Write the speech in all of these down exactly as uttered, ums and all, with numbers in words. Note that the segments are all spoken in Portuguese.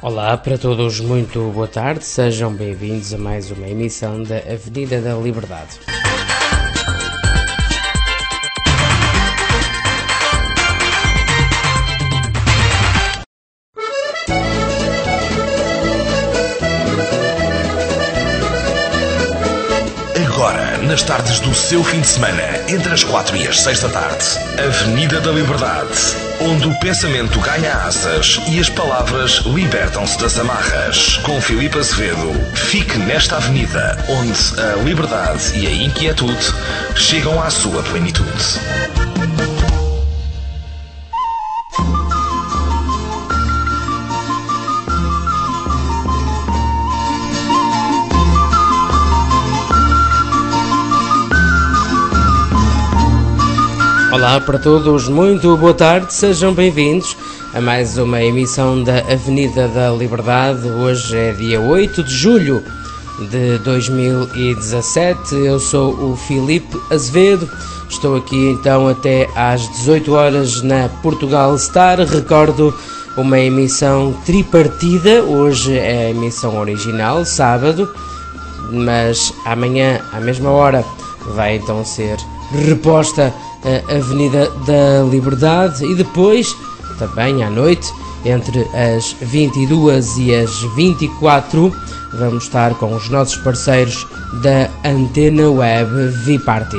Olá para todos, muito boa tarde, sejam bem-vindos a mais uma emissão da Avenida da Liberdade. Agora, nas tardes do seu fim de semana, entre as quatro e as seis da tarde, Avenida da Liberdade, onde o pensamento ganha asas e as palavras libertam-se das amarras. Com Filipe Azevedo, fique nesta avenida, onde a liberdade e a inquietude chegam à sua plenitude. Olá para todos, muito boa tarde, sejam bem-vindos a mais uma emissão da Avenida da Liberdade. Hoje é dia oito de julho de dois mil e dezassete, eu sou o Filipe Azevedo, estou aqui então até às dezoito horas na Portugal Star. Recordo uma emissão tripartida, hoje é a emissão original, sábado, mas amanhã à mesma hora vai então ser reposta a Avenida da Liberdade e depois, também à noite, entre as vinte e duas e as vinte e quatro, vamos estar com os nossos parceiros da Antena Web V-Party.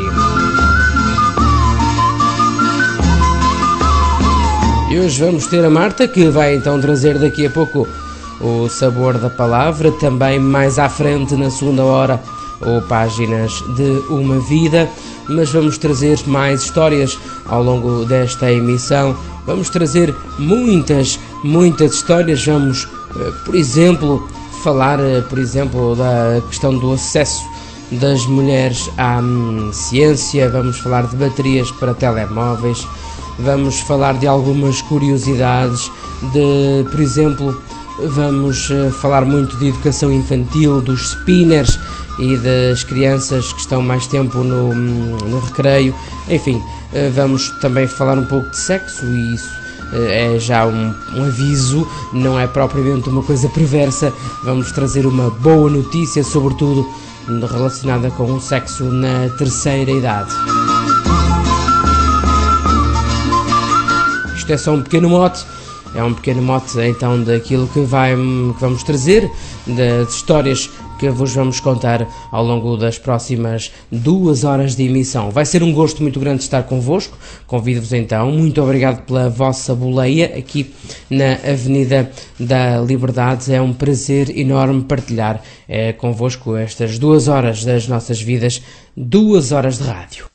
E hoje vamos ter a Marta, que vai então trazer daqui a pouco o sabor da palavra, também mais à frente na segunda hora ou Páginas de uma Vida, mas vamos trazer mais histórias ao longo desta emissão. Vamos trazer muitas, muitas histórias. Vamos, por exemplo, falar, por exemplo, da questão do acesso das mulheres à ciência. Vamos falar de baterias para telemóveis. Vamos falar de algumas curiosidades, de, por exemplo, vamos falar muito de educação infantil, dos spinners e das crianças que estão mais tempo no, no recreio. Enfim, vamos também falar um pouco de sexo, e isso é já um, um aviso, não é propriamente uma coisa perversa. Vamos trazer uma boa notícia, sobretudo relacionada com o sexo na terceira idade. Isto é só um pequeno mote. É um pequeno mote então daquilo que, vai, que vamos trazer, das histórias que vos vamos contar ao longo das próximas duas horas de emissão. Vai ser um gosto muito grande estar convosco. Convido-vos então, muito obrigado pela vossa boleia aqui na Avenida da Liberdade. É um prazer enorme partilhar é, convosco estas duas horas das nossas vidas, duas horas de rádio.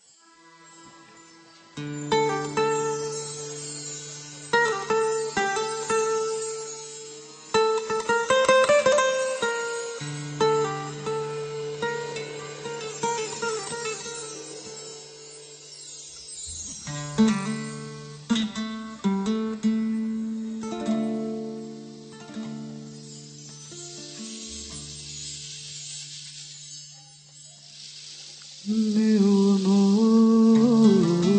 Meu amor,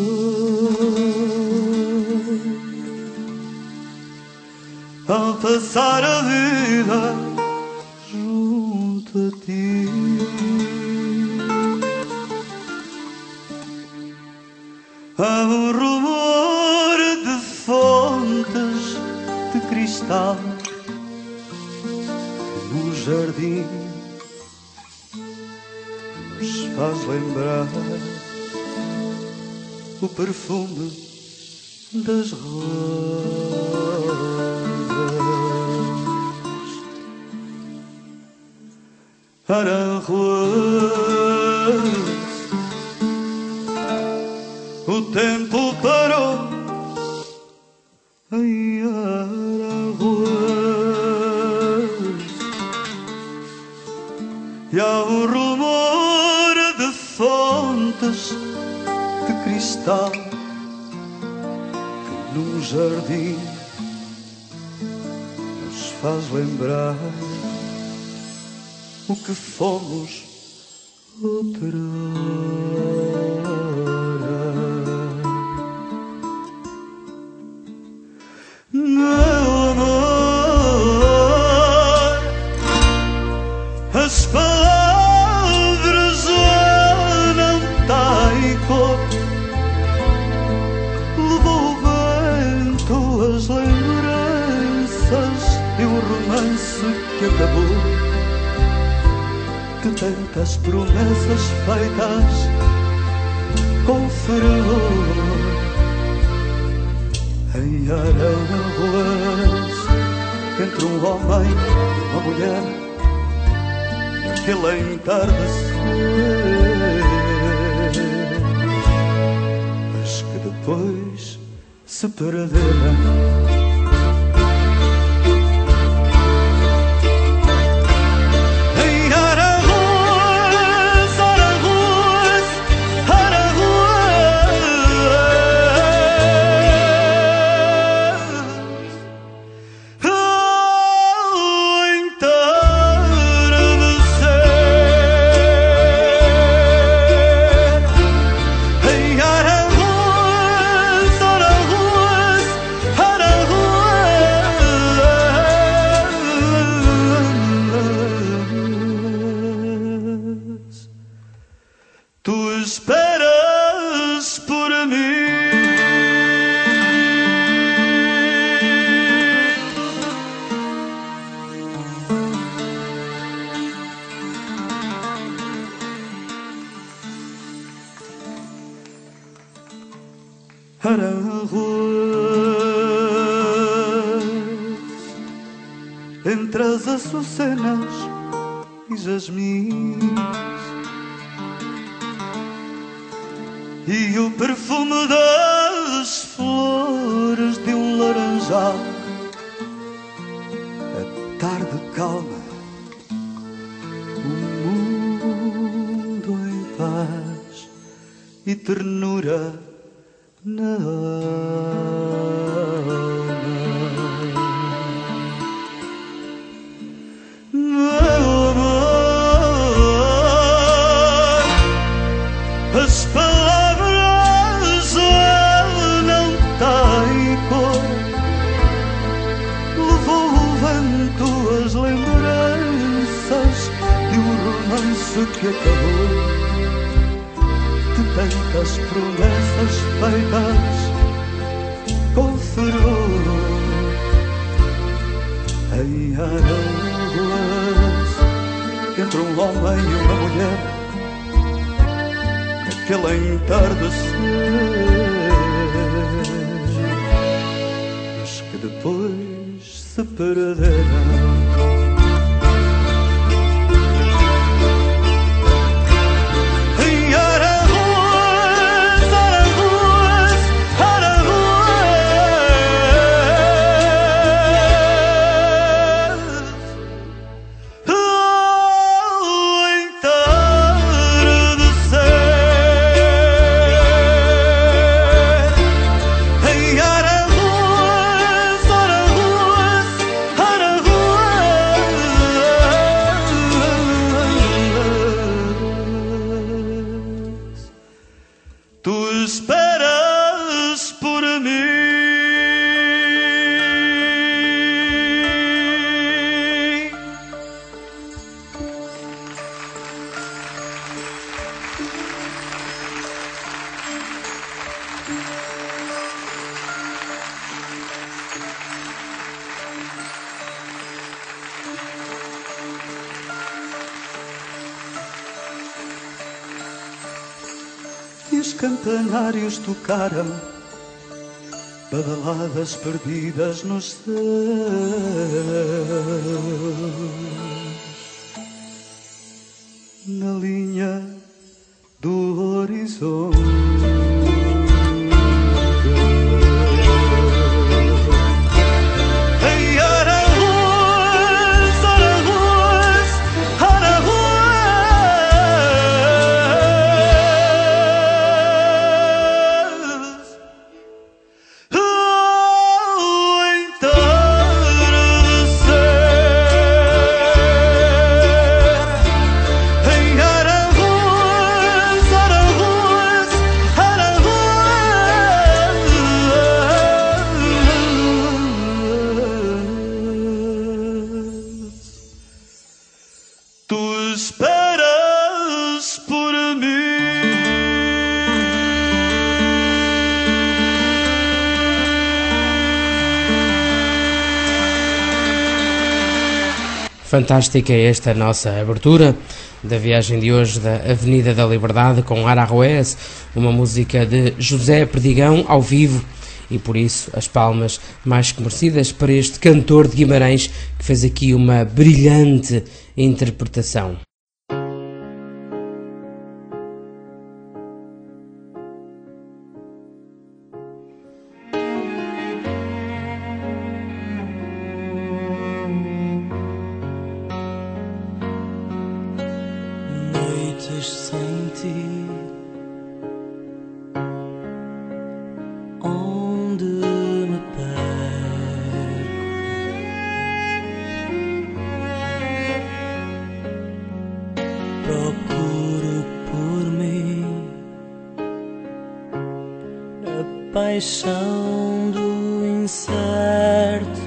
ao passar a vida junto a ti, há um rumor de fontes de cristal no jardim faz lembrar o perfume das rosas. Aranjuez, o tempo parou em Aranjuez, e há um rumor de fontes de cristal que num jardim nos faz lembrar o que fomos outrora. Meu amor, romance que acabou, de tantas promessas feitas com fervor. Em Aragoas, entre um homem e uma mulher, naquele entardecer, mas que depois se perderam. Aragoas, entre as açucenas e jasmins, e o perfume das flores de um laranjal, a tarde calma, o mundo em paz e ternura na alma. Meu amor, as palavras não têm cor, levou o vento as lembranças de um romance que acabou, de tantas promessas feitas com fervor. Em Aragoas, entre um homem e uma mulher, naquele entardecer, mas que depois se perderam. Esperas por mim. E os campanários tocaram badaladas perdidas nos céus, na linha do horizonte. Aragoas, Fantástica é esta nossa abertura da viagem de hoje da Avenida da Liberdade com Aranjuez, uma música de José Perdigão ao vivo, e por isso as palmas mais que merecidas para este cantor de Guimarães que fez aqui uma brilhante interpretação. Sem ti, onde me perco, procuro por mim a paixão do incerto.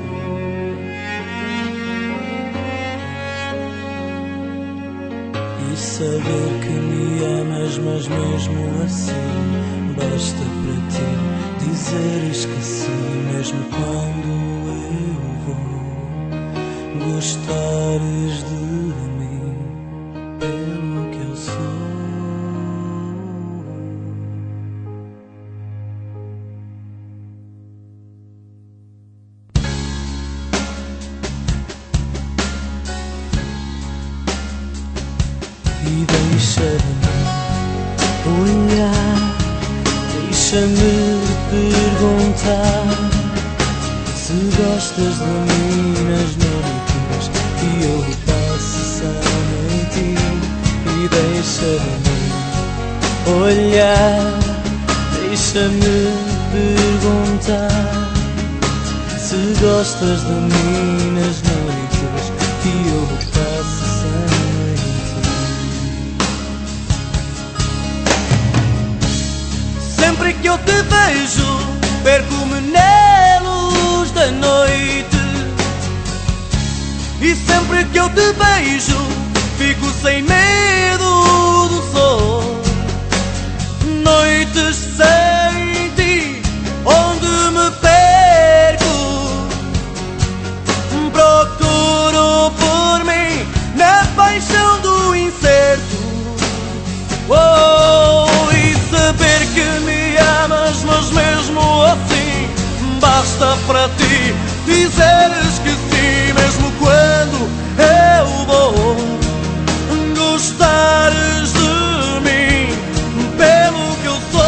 E saber que me amas, mas mesmo assim basta para ti dizeres que sim, mesmo quando eu vou. Gostares de mim pelo que eu sou. E deixa-me olhar, deixa-me perguntar se gostas de mim nas noites que eu passo sem ti. E deixa-me olhar, deixa-me perguntar se gostas de mim nas noites que eu passo sem ti. Sempre que eu te vejo, perco-me na luz da noite. E sempre que eu te vejo, fico sem medo do sol. Noites sem ti, onde me perco, procuro por mim na paixão do incerto. Oh, e saber que me amas, mas mesmo assim basta para ti dizeres que sim, mesmo quando eu vou. Gostares de mim pelo que eu sou.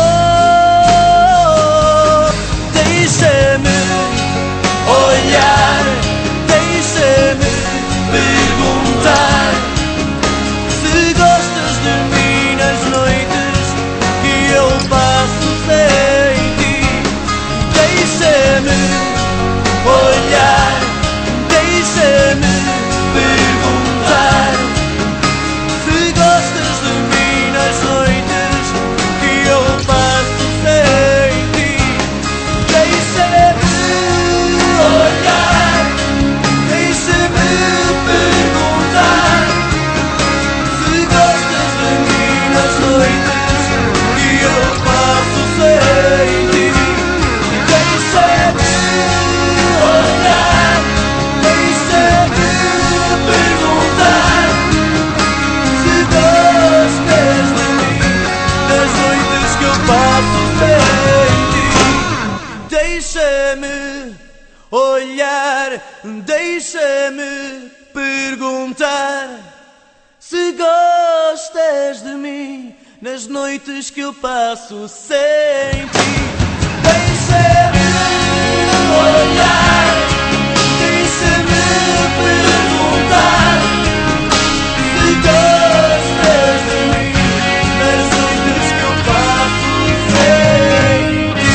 Deixa-me olhar, deixa-me perguntar se gostas de mim nas noites que eu passo sem ti. Deixa-me olhar, deixa-me perguntar se gostas de mim nas noites que eu passo sem ti. Deixa-me olhar, deixa-me perguntar se gostas de mim nas noites que eu passo sem ti. Deixa-me olhar, deixa-me perguntar se gostas de mim nas noites que eu passo sem ti. Deixa-me olhar, deixa-me perguntar se gostas de mim nas noites que eu passo sem ti. Deixa-me olhar, deixa-me perguntar se gostas de mim nas noites que eu passo sem ti.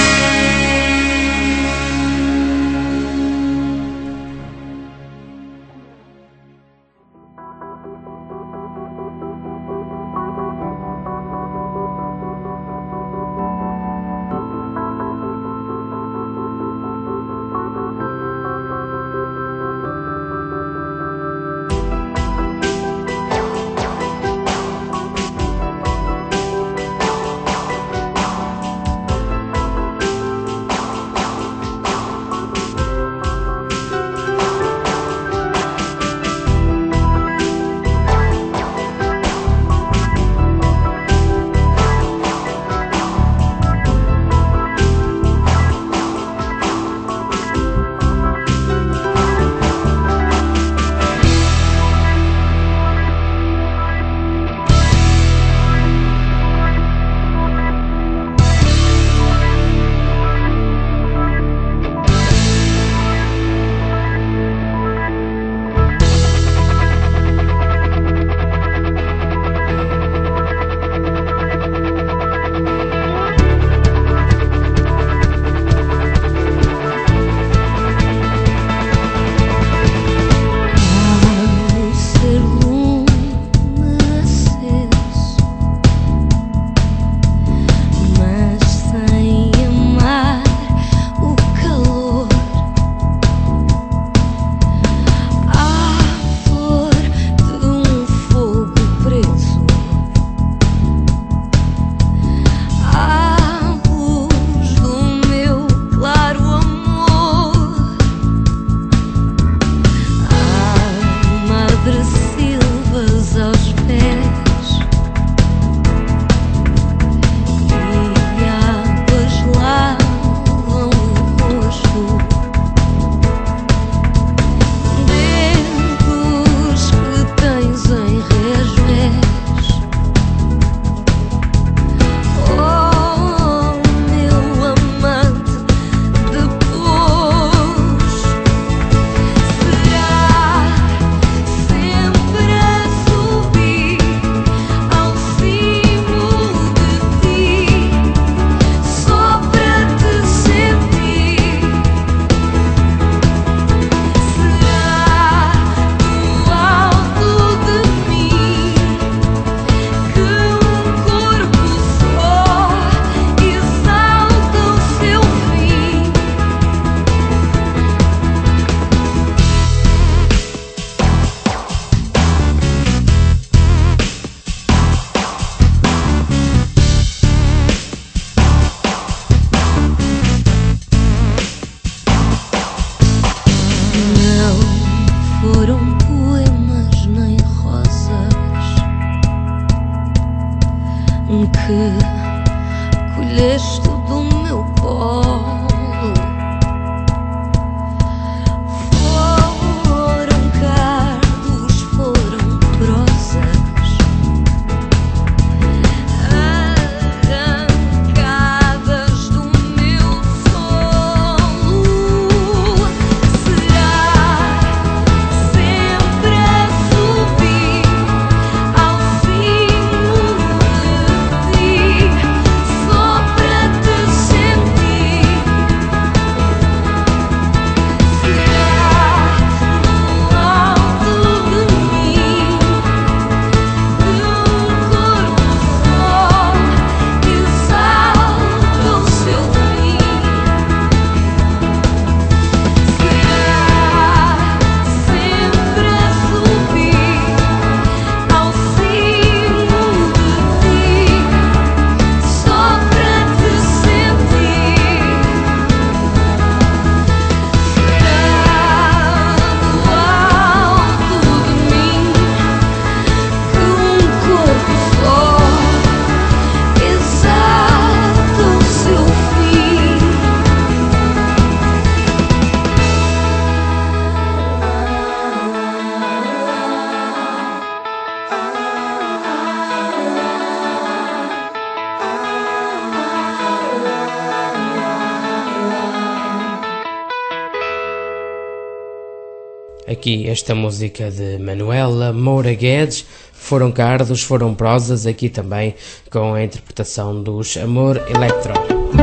aqui esta música de Manuela Moura Guedes. Foram cardos, foram prosas, aqui também com a interpretação dos Amor Electro.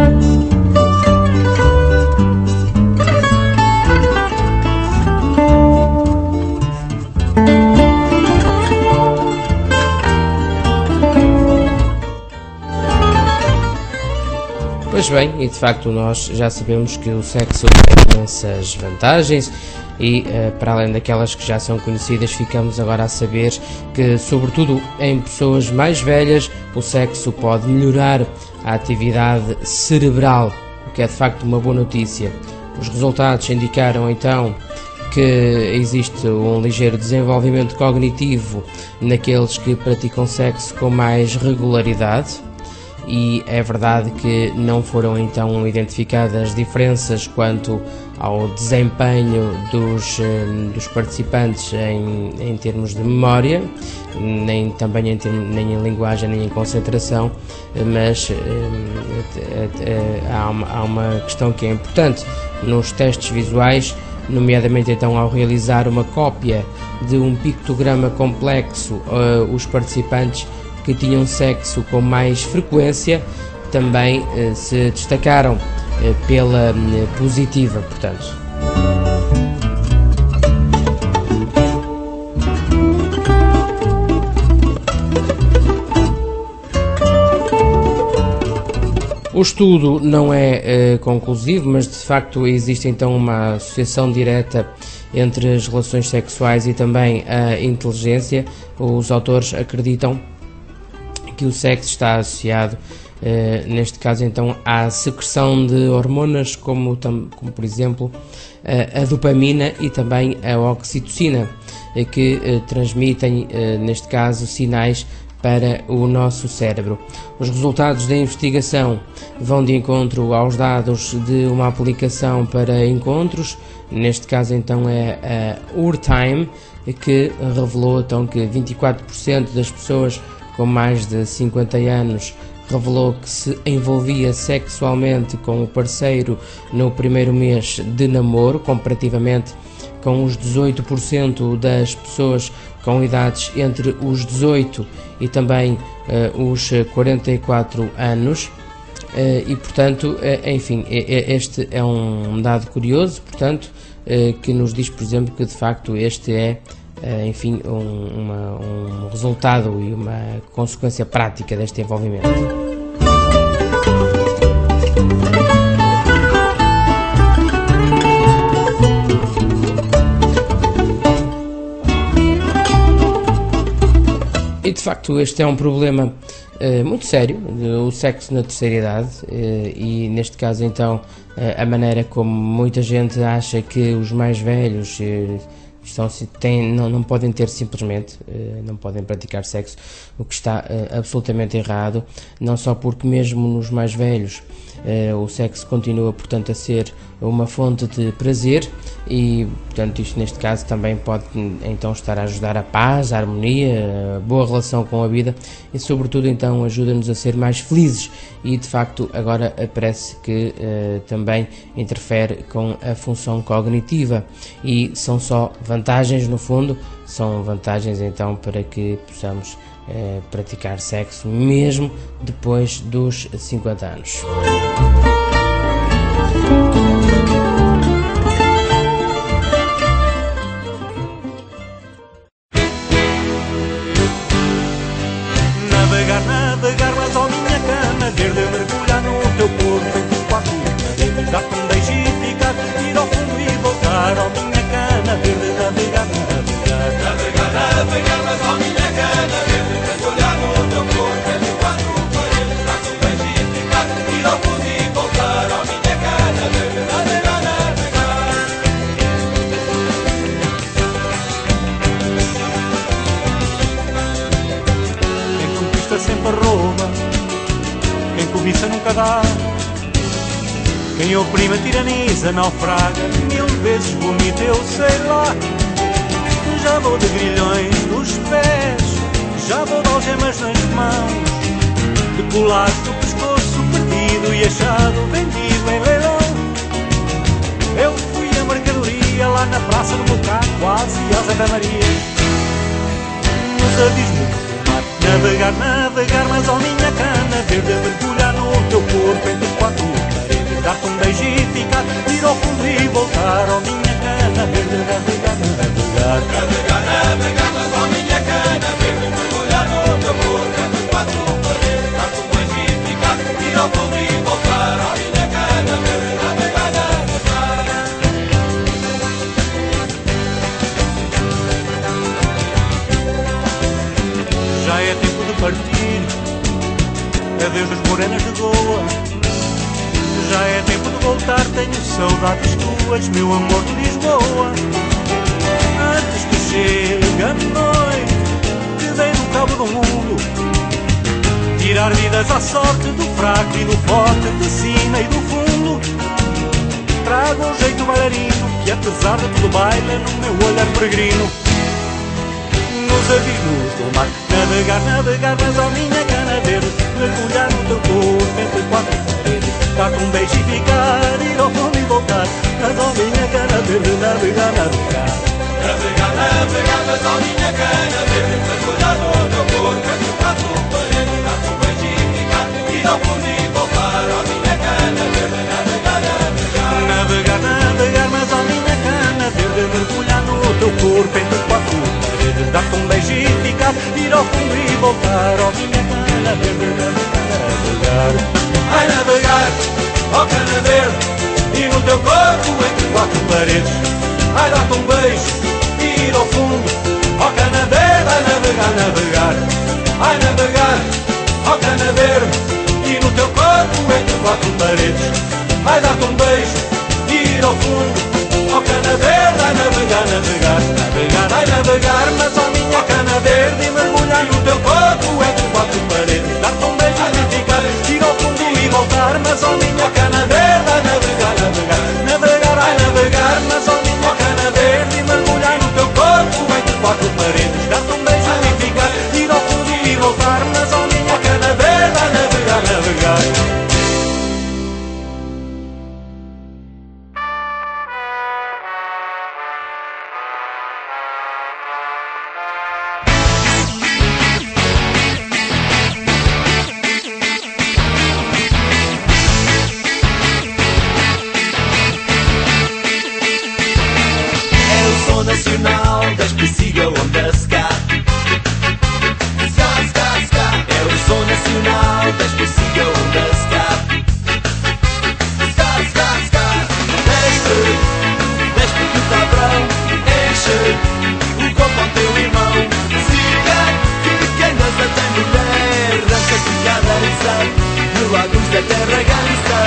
Pois bem, e de facto nós já sabemos que o sexo tem imensas vantagens e, uh, para além daquelas que já são conhecidas, ficamos agora a saber que, sobretudo em pessoas mais velhas, o sexo pode melhorar a atividade cerebral, o que é de facto uma boa notícia. Os resultados indicaram então que existe um ligeiro desenvolvimento cognitivo naqueles que praticam sexo com mais regularidade. E é verdade que não foram então identificadas diferenças quanto ao desempenho dos, dos participantes em, em termos de memória, nem também em, termos, nem em linguagem nem em concentração, mas há uma, há uma questão que é importante nos testes visuais, nomeadamente então ao realizar uma cópia de um pictograma complexo, os participantes que tinham sexo com mais frequência também eh, se destacaram eh, pela eh, positiva, portanto. O estudo não é eh, conclusivo, mas de facto existe então uma associação direta entre as relações sexuais e também a inteligência. Os autores acreditam que o sexo está associado, eh, neste caso então, à secreção de hormonas como, tam, como por exemplo eh, a dopamina e também a oxitocina, eh, que eh, transmitem, eh, neste caso, sinais para o nosso cérebro. Os resultados da investigação vão de encontro aos dados de uma aplicação para encontros, neste caso então é a UrTime, que revelou então que vinte e quatro por cento das pessoas com mais de cinquenta anos revelou que se envolvia sexualmente com o parceiro no primeiro mês de namoro, comparativamente com os dezoito por cento das pessoas com idades entre os dezoito e também uh, os quarenta e quatro anos. Uh, e portanto, uh, enfim, este é um dado curioso, portanto, uh, que nos diz, por exemplo, que de facto este é enfim, um, uma, um resultado e uma consequência prática deste envolvimento. E de facto este é um problema uh, muito sério, o sexo na terceira idade, uh, e neste caso então uh, a maneira como muita gente acha que os mais velhos uh, Estão, têm, não, não podem ter simplesmente, não podem praticar sexo, o que está absolutamente errado, não só porque mesmo nos mais velhos o sexo continua, portanto, a ser uma fonte de prazer e, portanto, isto neste caso também pode então estar a ajudar a paz, a harmonia, a boa relação com a vida e, sobretudo, então ajuda-nos a ser mais felizes e, de facto, agora parece que uh, também interfere com a função cognitiva e são só vantagens, no fundo, são vantagens então para que possamos uh, praticar sexo mesmo depois dos cinquenta anos. Navegar, navegar, mas ó minha cana verde, mergulhar no teu corpo entre quatro paredes, dar-te um beijo e ficar, ir ao fundo e voltar, ó minha cana verde, navegar, navegar. Navegar, navegar, mas ó minha cana verde, mergulhar no teu corpo entre quatro paredes, dar-te um beijo e ficar, ir ao fundo e voltar, ó minha cana verde, navegar, navegar. Quem conquista sempre rouba, quem cobiça nunca dá, quem oprime tiraniza, naufraga, mil vezes vomita, eu sei lá. Já vou de grilhões nos pés, já vou de algemas nas mãos, de colares do pescoço partido e achado vendido em leilão. Eu fui a mercadoria lá na praça do meu carro, quase ao Zé da Maria. Nos abismos do mar, navegar, navegar, mas ó minha cana verde, mergulhar no teu corpo entre quatro paredes, dar-te um beijo e ficar, ir ao fundo e voltar, ó minha cana verde, navegar, navegar. Navegar, navegar, mas ó minha cana verde, mergulhar no teu corpo entre quatro paredes, dar-te um beijo e ficar, ir ao fundo e voltar, ó minha cana verde, navegar, navegar. Já é tempo de partir, adeus das morenas de Goa. Já é tempo de voltar, tenho saudades tuas, meu amor de Lisboa. Antes que chegue a noite, te dei no cabo do mundo, tirar vidas à sorte do fraco e do forte, de cima e do fundo. Trago um jeito bailarino, que apesar de tudo baila no meu olhar peregrino. Nos abismos do mar, navegar, navegar, mas ó minha cana verde, mergulhar no teu corpo entre quatro paredes, dar-te um beijo e ficar, ir ao fundo e voltar, mas ó minha cana verde, navegar, navegar. Navegar, navegar, mas ó minha cana verde, mergulhar no teu corpo entre quatro paredes, dar-te um beijo e ficar, ir ao fundo e voltar, ó minha cana verde, navegar, navegar. Navegar, navegar, mas ó minha cana verde, mergulhar no teu corpo entre quatro paredes, dar-te um beijo e ficar, ir ao fundo e voltar, ó minha cana verde, navegar, navegar. Ai navegar, ó cana verde, e no teu corpo entre quatro paredes, ai dar-te um beijo e ir ao fundo, ó cana verde, ai navegar, navegar. Ai navegar, ó cana verde, e no teu corpo entre quatro paredes, ai dar-te um beijo e ir ao fundo, ó cana verde, ai navegar, navegar. Navegar, ai navegar, mas ó minha cana verde, e mergulhar no teu corpo entre quatro paredes, dar-te um beijo e ficar, ir ao fundo e voltar, mas ó minha cana verde, ai navegar, navegar. Navegar, ai navegar, mas ó minha cana verde, e mergulhar no teu corpo entre quatro paredes, dar-te um beijo e ficar, ir ao fundo e voltar, mas ó minha cana verde, ai navegar, navegar. Nacional da Especiga Onda Ska. Ska, ska, ska. É o som nacional da Especiga Onda Ska. Ska, ska, ska. Desce, desce que tá brão, enche o copo ao teu irmão. Siga, que quem dança tem mulher, arranca-se a dança de lagos da terra gansa.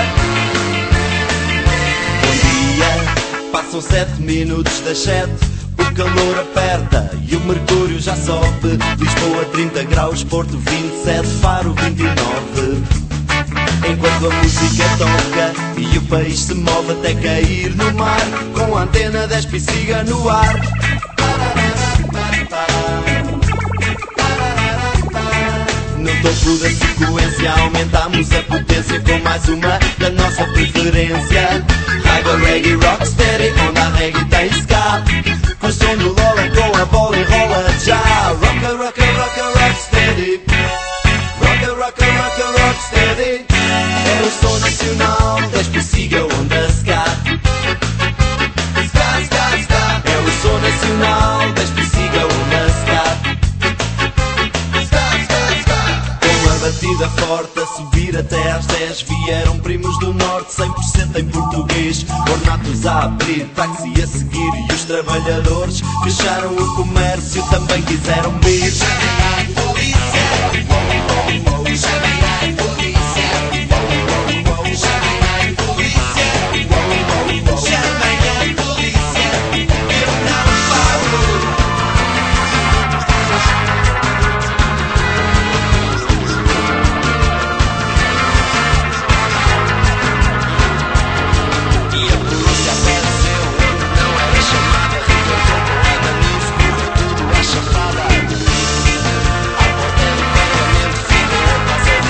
Bom dia, passam sete minutos das sete. O calor aperta e o mercúrio já sobe. Lisboa trinta graus, Porto vinte e sete, Faro vinte e nove. Enquanto a música toca e o país se move até cair no mar, com a antena da Especiga no ar. No topo da sequência aumentamos a potência com mais uma da nossa preferência. Raiva, reggae, rocksteady, onda reggae tem ska. Com o som do Lola, com a bola enrola já. Rocka, rocka, rocka, rocksteady. Rocka, rocka, rocka, rocksteady. É o som nacional da Especiga Onda Ska. Ska, ska, ska. É o som nacional da Especiga Onda Ska. Batida forte a subir até às dez. Vieram primos do norte, cem por cento em português. Ornatos a abrir, táxi a seguir. E os trabalhadores fecharam o comércio, também quiseram vir. Chamei a polícia, oh, oh, oh. Chamei a polícia, oh, oh, oh. Chamei a polícia, oh, oh, oh. Chamei a polícia, eu não paro. Tudo a chapada. À porta do parlamento ficou a casa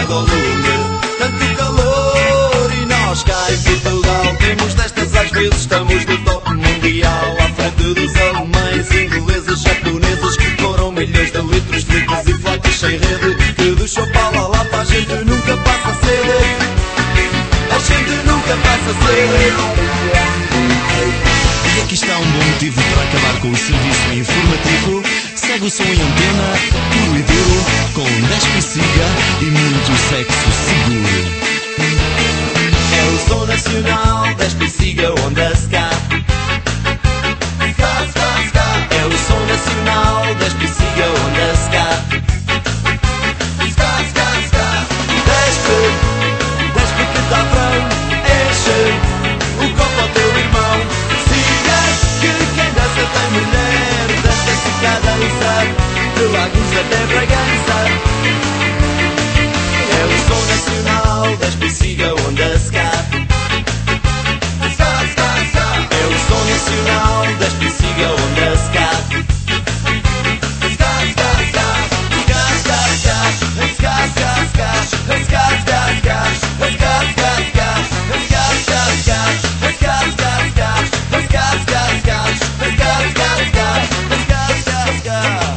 chega ao lume. Tanto calor e nós cá em Portugal temos destas às vezes, estamos no top mundial. À frente dos alemães, ingleses, japoneses, que foram milhões de litros de licos e flautas sem rede, que do Chopala lá para a gente nunca passa sede. A gente nunca passa sede. E aqui está um bom motivo para acabar com o serviço informativo. Segue o som em antena, puro e duro, com Despe e Siga e muito sexo seguro. É o som nacional, Despe e Siga, onda ska. Ska, ska, ska. É o som nacional, Despe e Siga, onda ska. Ska, ska, ska. Despe, despe que dá pão, enche o copo ao teu irmão. Siga, que quem dança tem mulher, dança-se cada dançar, de Lagos até Bragança. É o som nacional, Despe e Siga, onda ska. Ska, ska, ska. É o som nacional, Despe e Siga, onda ska. Ska, ska, ska. Ska, ska, ska. Ska, ska, ska. Ska, ska, ska. Ska, ska, ska. Ska, ska, ska. Ska, ska, ska. Ska, ska, ska. Ska, ska, ska.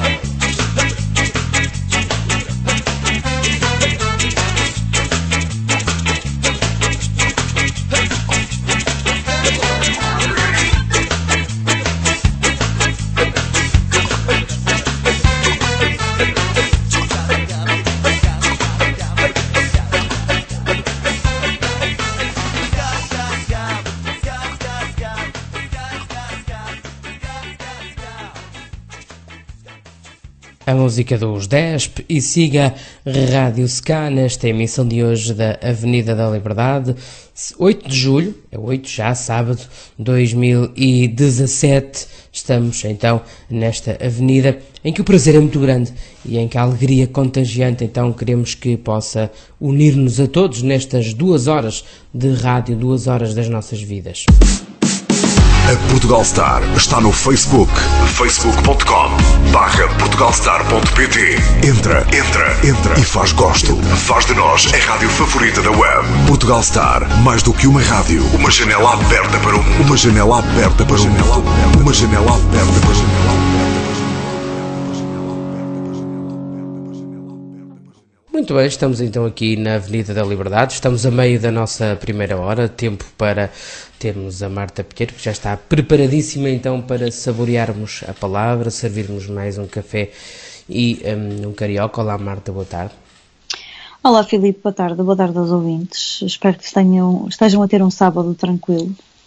A música dos Despe e Siga, Rádio Ska, nesta emissão de hoje da Avenida da Liberdade, oito de julho, é oito já, sábado, dois mil e dezassete, estamos então nesta avenida em que o prazer é muito grande e em que a alegria é contagiante, então queremos que possa unir-nos a todos nestas duas horas de rádio, duas horas das nossas vidas. A Portugal Star está no Facebook, facebook ponto com barra portugalstar ponto pt. Entra, entra, entra e faz gosto. Faz de nós a rádio favorita da web. Portugal Star, mais do que uma rádio, uma janela aberta para o mundo. Uma janela aberta para o mundo. Uma janela aberta para o mundo. Muito bem, estamos então aqui na Avenida da Liberdade, estamos a meio da nossa primeira hora, tempo para termos a Marta Pinheiro, que já está preparadíssima então para saborearmos a palavra, servirmos mais um café e um, um carioca. Olá Marta, boa tarde. Olá Filipe, boa tarde, boa tarde aos ouvintes, espero que tenham, estejam a ter um sábado tranquilo.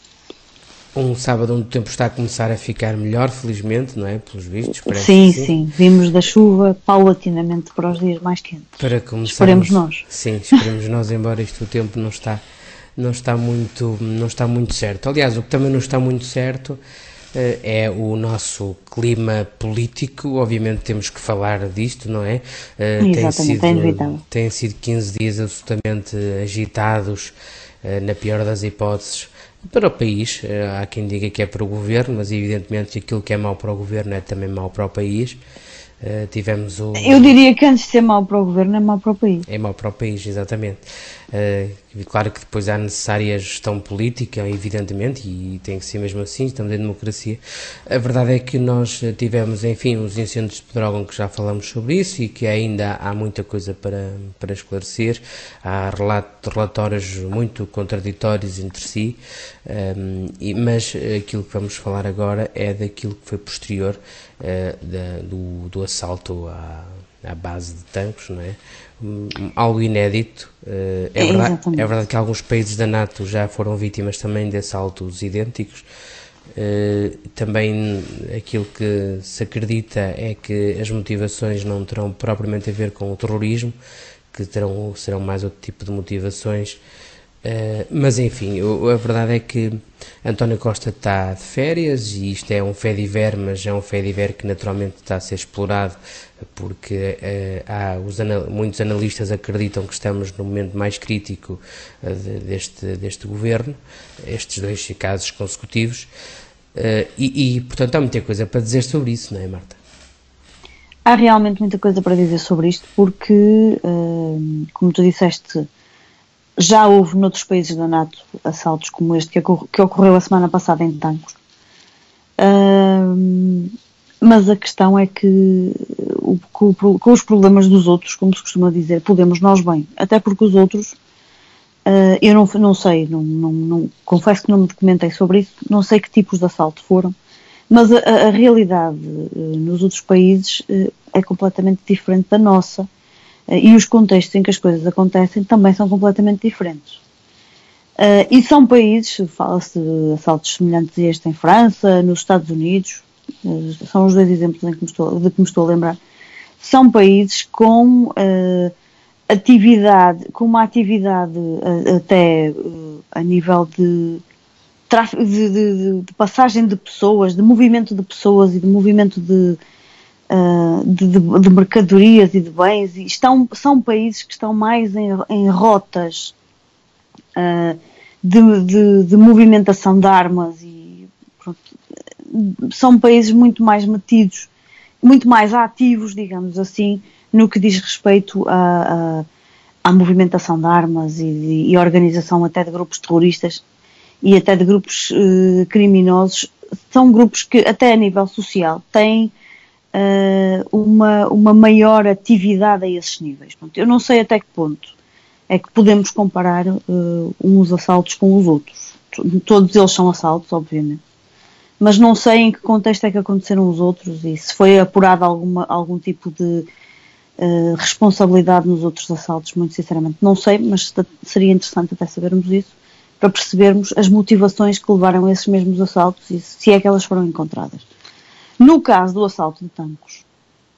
Um sábado onde o tempo está a começar a ficar melhor, felizmente, não é? Pelos vistos. Sim, sim, sim. Vimos da chuva paulatinamente para os dias mais quentes. Para começarmos, esperemos nós. Sim, esperemos nós, embora isto o tempo não está, não está muito, não está muito certo. Aliás, o que também não está muito certo uh, é o nosso clima político. Obviamente temos que falar disto, não é? Uh, Exatamente, tem sido, é Têm sido quinze dias absolutamente agitados, uh, na pior das hipóteses, para o país. Há quem diga que é para o governo, mas evidentemente aquilo que é mau para o governo é também mau para o país. Uh, tivemos o... Eu diria que antes de ser mau para o governo é mau para o país. É mau para o país, exatamente. Uh, claro que depois há necessária gestão política, evidentemente, e tem que ser mesmo assim, estamos em democracia. A verdade é que nós tivemos, enfim, os incêndios de Pedrógão, que já falamos sobre isso, e que ainda há muita coisa para, para esclarecer. Há relato, relatórios muito contraditórios entre si, um, e, mas aquilo que vamos falar agora é daquilo que foi posterior uh, da, do, do assalto à, à base de tanques, não é? Um, algo inédito. Uh, é, verdade, é verdade que alguns países da NATO já foram vítimas também de assaltos idênticos. Uh, também aquilo que se acredita é que as motivações não terão propriamente a ver com o terrorismo, que terão, serão mais outro tipo de motivações. Uh, mas enfim, o, a verdade é que António Costa está de férias e isto é um fé-diver, mas é um fé-diver que naturalmente está a ser explorado porque uh, há os anal- muitos analistas acreditam que estamos no momento mais crítico uh, de, deste, deste governo, estes dois casos consecutivos, uh, e, e portanto há muita coisa para dizer sobre isso, não é, Marta? há realmente muita coisa para dizer sobre isto, porque, uh, como tu disseste, já houve noutros países da NATO assaltos como este que, ocor- que ocorreu a semana passada em Tancos. Uh, mas a questão é que o, com, com os problemas dos outros, como se costuma dizer, podemos nós bem. Até porque os outros, uh, eu não, não sei, não, não, não, confesso que não me documentei sobre isso, não sei que tipos de assalto foram. Mas a, a realidade uh, nos outros países uh, é completamente diferente da nossa, uh, e os contextos em que as coisas acontecem também são completamente diferentes. Uh, e são países, fala-se de assaltos semelhantes a este em França, nos Estados Unidos, uh, são os dois exemplos em que me estou, de que me estou a lembrar, são países com uh, atividade, com uma atividade uh, até uh, a nível de De, de, de passagem de pessoas, de movimento de pessoas e de movimento de, uh, de, de, de mercadorias e de bens, e estão, são países que estão mais em, em rotas uh, de, de, de movimentação de armas e pronto, são países muito mais metidos, muito mais ativos, digamos assim, no que diz respeito a, a, à movimentação de armas e, de, e organização até de grupos terroristas e até de grupos uh, criminosos. São grupos que, até a nível social, têm uh, uma, uma maior atividade a esses níveis. Portanto, eu não sei até que ponto é que podemos comparar uh, uns assaltos com os outros. Todos eles são assaltos, obviamente. Mas não sei em que contexto é que aconteceram os outros e se foi apurado alguma, algum tipo de uh, responsabilidade nos outros assaltos, muito sinceramente. Não sei, mas seria interessante até sabermos isso, para percebermos as motivações que levaram a esses mesmos assaltos e se é que elas foram encontradas. No caso do assalto de Tancos,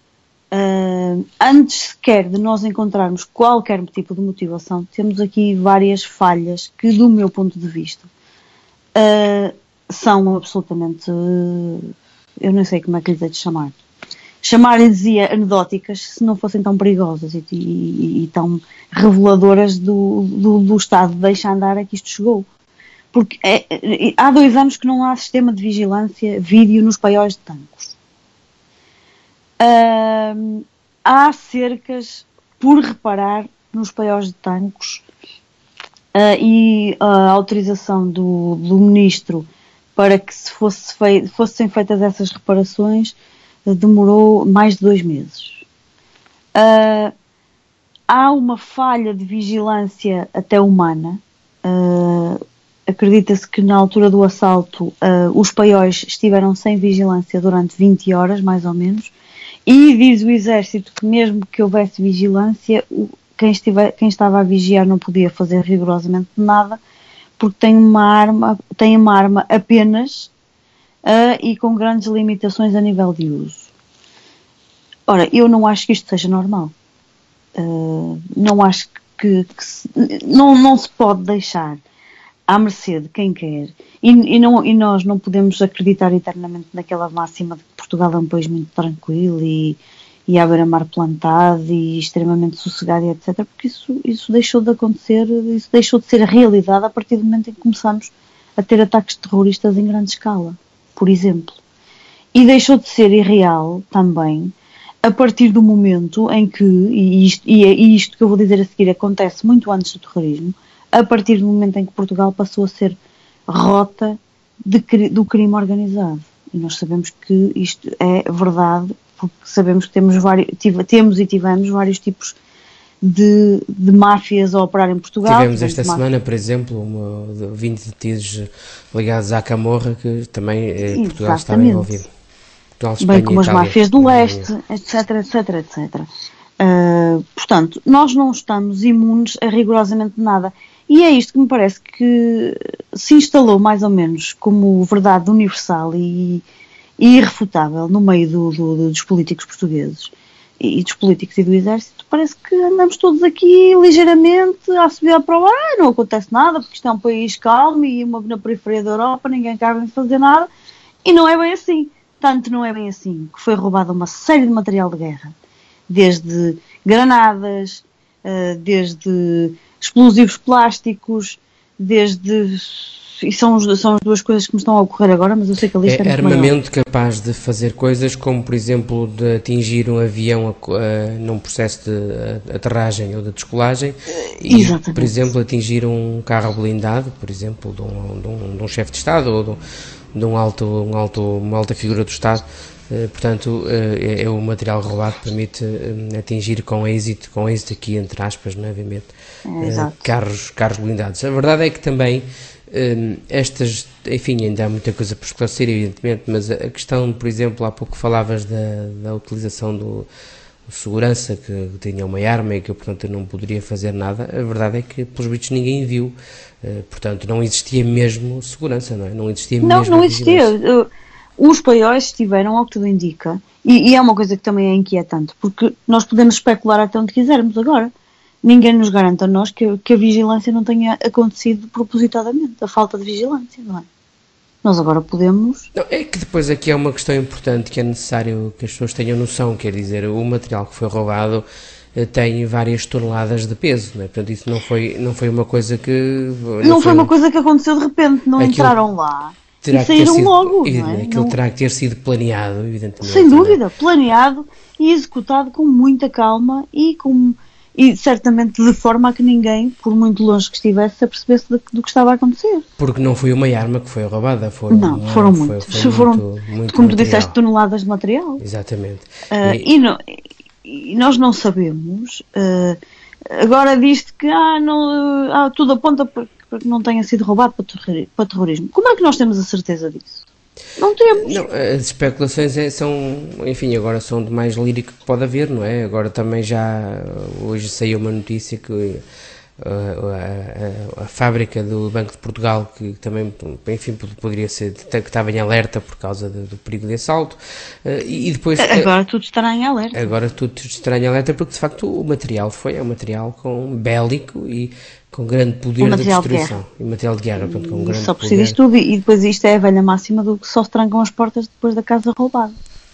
uh, antes sequer de nós encontrarmos qualquer tipo de motivação, temos aqui várias falhas que, do meu ponto de vista, uh, são absolutamente, uh, eu não sei como é que lhes hei de chamar, chamar-lhes anedóticas se não fossem tão perigosas e, e, e tão reveladoras do, do, do estado de deixa andar a que isto chegou. Porque é, é, há dois anos que não há sistema de vigilância vídeo nos paióis de Tancos. Uh, há cercas por reparar nos paióis de Tancos uh, e a autorização do, do ministro para que se fosse fei, fossem feitas essas reparações demorou mais de dois meses. Uh, há uma falha de vigilância até humana. Uh, acredita-se que na altura do assalto uh, os paióis estiveram sem vigilância durante vinte horas, mais ou menos, e diz o Exército que mesmo que houvesse vigilância, quem, estiver, quem estava a vigiar não podia fazer rigorosamente nada, porque tem uma arma, tem uma arma apenas Uh, e com grandes limitações a nível de uso. Ora, eu não acho que isto seja normal. Uh, não acho que, que se, não, não se pode deixar à mercê de quem quer. E, e, não, e nós não podemos acreditar eternamente naquela máxima de que Portugal é um país muito tranquilo e, e à beira-mar plantado e extremamente sossegado, e etcétera. Porque isso, isso deixou de acontecer, isso deixou de ser a realidade a partir do momento em que começamos a ter ataques terroristas em grande escala, por exemplo. E deixou de ser irreal também a partir do momento em que, e isto, e isto que eu vou dizer a seguir acontece muito antes do terrorismo, a partir do momento em que Portugal passou a ser rota de, do crime organizado. E nós sabemos que isto é verdade, porque sabemos que temos, vários, tive, temos e tivemos vários tipos de, de máfias a operar em Portugal. Tivemos esta semana, por exemplo, uma, vinte detidos ligados à Camorra, que também eh, Portugal estava envolvido. Portugal, Espanha, bem como as Itália, máfias do leste, etc, etc, etcétera. Uh, portanto, nós não estamos imunes a rigorosamente nada. E é isto que me parece que se instalou mais ou menos como verdade universal e, e irrefutável no meio do, do, dos políticos portugueses e dos políticos e do Exército. Parece que andamos todos aqui ligeiramente a subir para o ar, não acontece nada, porque isto é um país calmo e uma, na periferia da Europa ninguém quer fazer nada, e não é bem assim. Tanto não é bem assim que foi roubada uma série de material de guerra, desde granadas, desde explosivos plásticos, desde e são, os, são as duas coisas que me estão a ocorrer agora, mas eu sei que a lista é, é armamento maior. Capaz de fazer coisas como, por exemplo, de atingir um avião a, a, num processo de aterragem ou de descolagem e, Exatamente. Por exemplo, atingir um carro blindado, por exemplo, de um, de um, de um chefe de Estado ou de um, de um alto, um alto, uma alta figura do Estado. Uh, portanto, uh, é, é o material roubado que permite uh, atingir com êxito, com êxito aqui entre aspas, novamente, uh, carros, carros blindados. A verdade é que também uh, estas, enfim, ainda há muita coisa por esclarecer, evidentemente, mas a, a questão, por exemplo, há pouco falavas da, da utilização do, do segurança que tinha uma arma e que, portanto, não poderia fazer nada. A verdade é que, pelos vistos, ninguém viu, uh, portanto, não existia mesmo segurança, não é? Não existia não, mesmo não existia. Eu... Os paióis estiveram, ao que tudo indica, e, e é uma coisa que também é inquietante, porque nós podemos especular até onde quisermos agora. Ninguém nos garante a nós que, que a vigilância não tenha acontecido propositadamente, a falta de vigilância, não é? Nós agora podemos... Não, é que depois aqui é uma questão importante que é necessário que as pessoas tenham noção, quer dizer, o material que foi roubado tem várias toneladas de peso, não é? Portanto, isso não foi, não foi uma coisa que... Não, não foi, foi uma coisa que aconteceu de repente, não Aquilo... entraram lá... Terá e saíram sido, logo, e, não é? Aquilo não... terá que ter sido planeado, evidentemente. Sem dúvida, é? planeado e executado com muita calma e, com, e certamente de forma a que ninguém, por muito longe que estivesse, se apercebesse do, do que estava a acontecer. Porque não foi uma arma que foi roubada, foram, não, foram foi, muitos. Foi foram, muito, muito como material. tu disseste, toneladas de material. Exatamente. Uh, e... E, não, e nós não sabemos, uh, agora diz-te que ah, não, ah, tudo aponta para para que não tenha sido roubado para terrorismo. Como é que nós temos a certeza disso? Não temos. Não, as especulações é, são, enfim, agora são de mais lírico que pode haver, não é? Agora também já, hoje saiu uma notícia que a, a, a, a fábrica do Banco de Portugal, que também, enfim, poderia ser, que estava em alerta por causa do, do perigo de assalto, e, e depois... Agora tudo estará em alerta. Agora tudo estará em alerta porque, de facto, o material foi, é um material com, bélico e com grande poder de destruição. De e material de guerra. Portanto, com grande só precisa isto tudo, e depois isto é a velha máxima do que só se trancam as portas depois da casa roubada.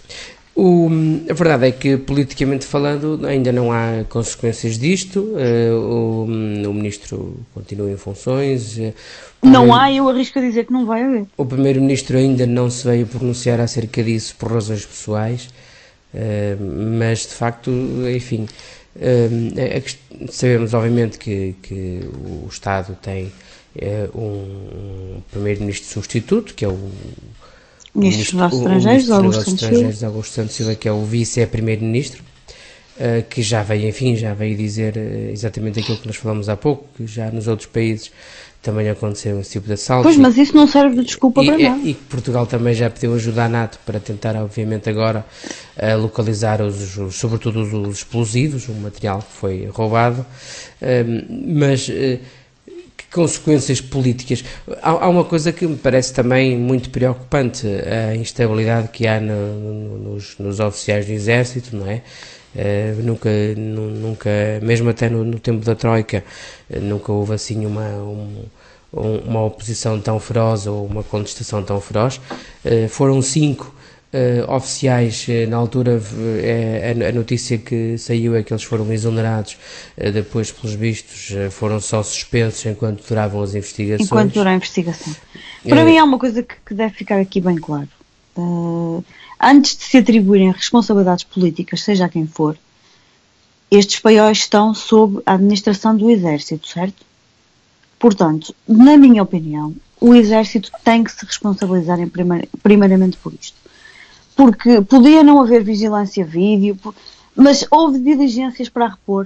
O, a verdade é que, politicamente falando, ainda não há consequências disto. Uh, o, o Ministro continua em funções. Uh, não há, eu arrisco a dizer que não vai haver. O Primeiro-Ministro ainda não se veio pronunciar acerca disso por razões pessoais, uh, mas, de facto, enfim, uh, é, é, sabemos, obviamente, que, que o Estado tem uh, um, um Primeiro-Ministro substituto, que é o Ministro dos Estrangeiros, Augusto Santos Silva. Augusto Santos Silva, que é o vice-primeiro-ministro, uh, que já veio, enfim, já veio dizer uh, exatamente aquilo que nós falamos há pouco, que já nos outros países também aconteceu esse tipo de assaltos. Pois, mas isso não serve de desculpa e, para nada. E que Portugal também já pediu ajuda à NATO para tentar, obviamente, agora uh, localizar, os, os, sobretudo os, os explosivos, o material que foi roubado, uh, mas... Uh, consequências políticas. Há, há uma coisa que me parece também muito preocupante, a instabilidade que há no, no, nos, nos oficiais do Exército, não é? Uh, nunca, nu, nunca, mesmo até no, no tempo da Troika, uh, nunca houve assim uma, um, uma oposição tão feroz ou uma contestação tão feroz. Uh, foram cinco Uh, oficiais, uh, na altura uh, a, a notícia que saiu é que eles foram exonerados, uh, depois, pelos vistos, uh, foram só suspensos enquanto duravam as investigações. Enquanto dura a investigação. Para uh, mim há uma coisa que, que deve ficar aqui bem claro. Uh, antes de se atribuírem responsabilidades políticas, seja a quem for, estes paióis estão sob a administração do Exército, certo? Portanto, na minha opinião, o Exército tem que se responsabilizar em primeir, primeiramente por isto. Porque podia não haver vigilância vídeo, mas houve diligências para repor.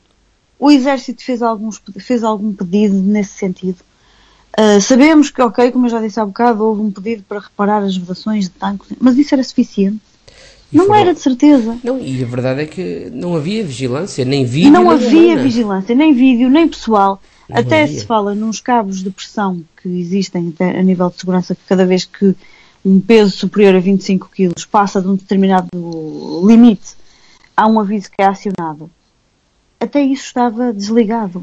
O Exército fez, alguns, fez algum pedido nesse sentido. Uh, sabemos que, ok, como eu já disse há bocado, houve um pedido para reparar as vedações de tanques, mas isso era suficiente. E não foram... era de certeza. Não, e a verdade é que não havia vigilância, nem vídeo. Não nem havia humana. vigilância, nem vídeo, nem pessoal. Não Até havia. Se fala nos cabos de pressão que existem até a nível de segurança, que cada vez que um peso superior a vinte e cinco quilos passa de um determinado limite, há um aviso que é acionado. Até isso estava desligado.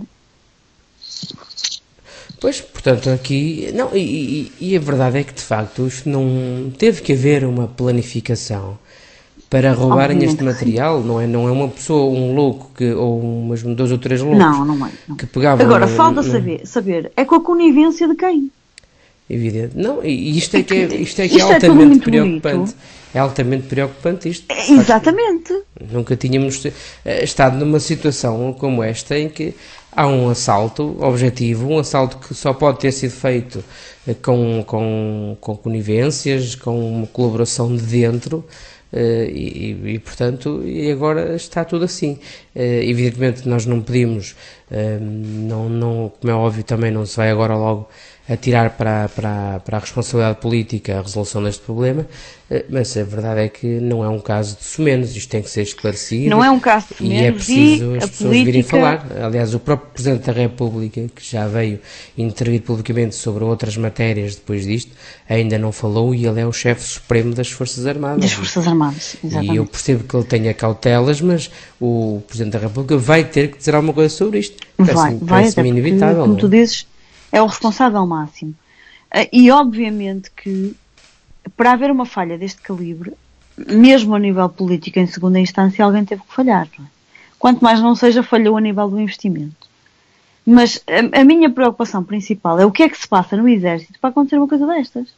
Pois, portanto, aqui... Não, e, e, e a verdade é que, de facto, isto não... Teve que haver uma planificação para roubarem este material, não é? Não é uma pessoa, um louco, que, ou mesmo dois ou três loucos não, não é, não. que pegavam... Agora, no, falta no... saber, saber, é com a conivência de quem? Evidente. Não, e isto é que é, isto é, que Isto é é tudo altamente muito preocupante. bonito. É altamente preocupante isto. É, exatamente. Nunca tínhamos eh, estado numa situação como esta em que há um assalto objetivo, um assalto que só pode ter sido feito eh, com, com, com conivências, com uma colaboração de dentro. Uh, e, e, portanto, e agora está tudo assim. Uh, evidentemente nós não pedimos, uh, não, não, como é óbvio, também não se vai agora logo atirar para, para, para a responsabilidade política a resolução deste problema, uh, mas a verdade é que não é um caso de sumenos, isto tem que ser esclarecido. Não é um caso de sumenos, e é preciso e as a pessoas política... virem falar. Aliás, o próprio Presidente da República, que já veio intervir publicamente sobre outras matérias depois disto, ainda não falou, e ele é o chefe supremo das Forças Armadas. Das Forças Armadas, exatamente. E eu percebo que ele tenha cautelas, mas o Presidente da República vai ter que dizer alguma coisa sobre isto. Vai, Parece-me, vai, parece-me até porque, inevitável. como tu dizes, é o responsável máximo. E obviamente que para haver uma falha deste calibre, mesmo a nível político em segunda instância, alguém teve que falhar. Não é? Quanto mais não seja, falhou a nível do investimento. Mas a, a minha preocupação principal é o que é que se passa no Exército para acontecer uma coisa destas.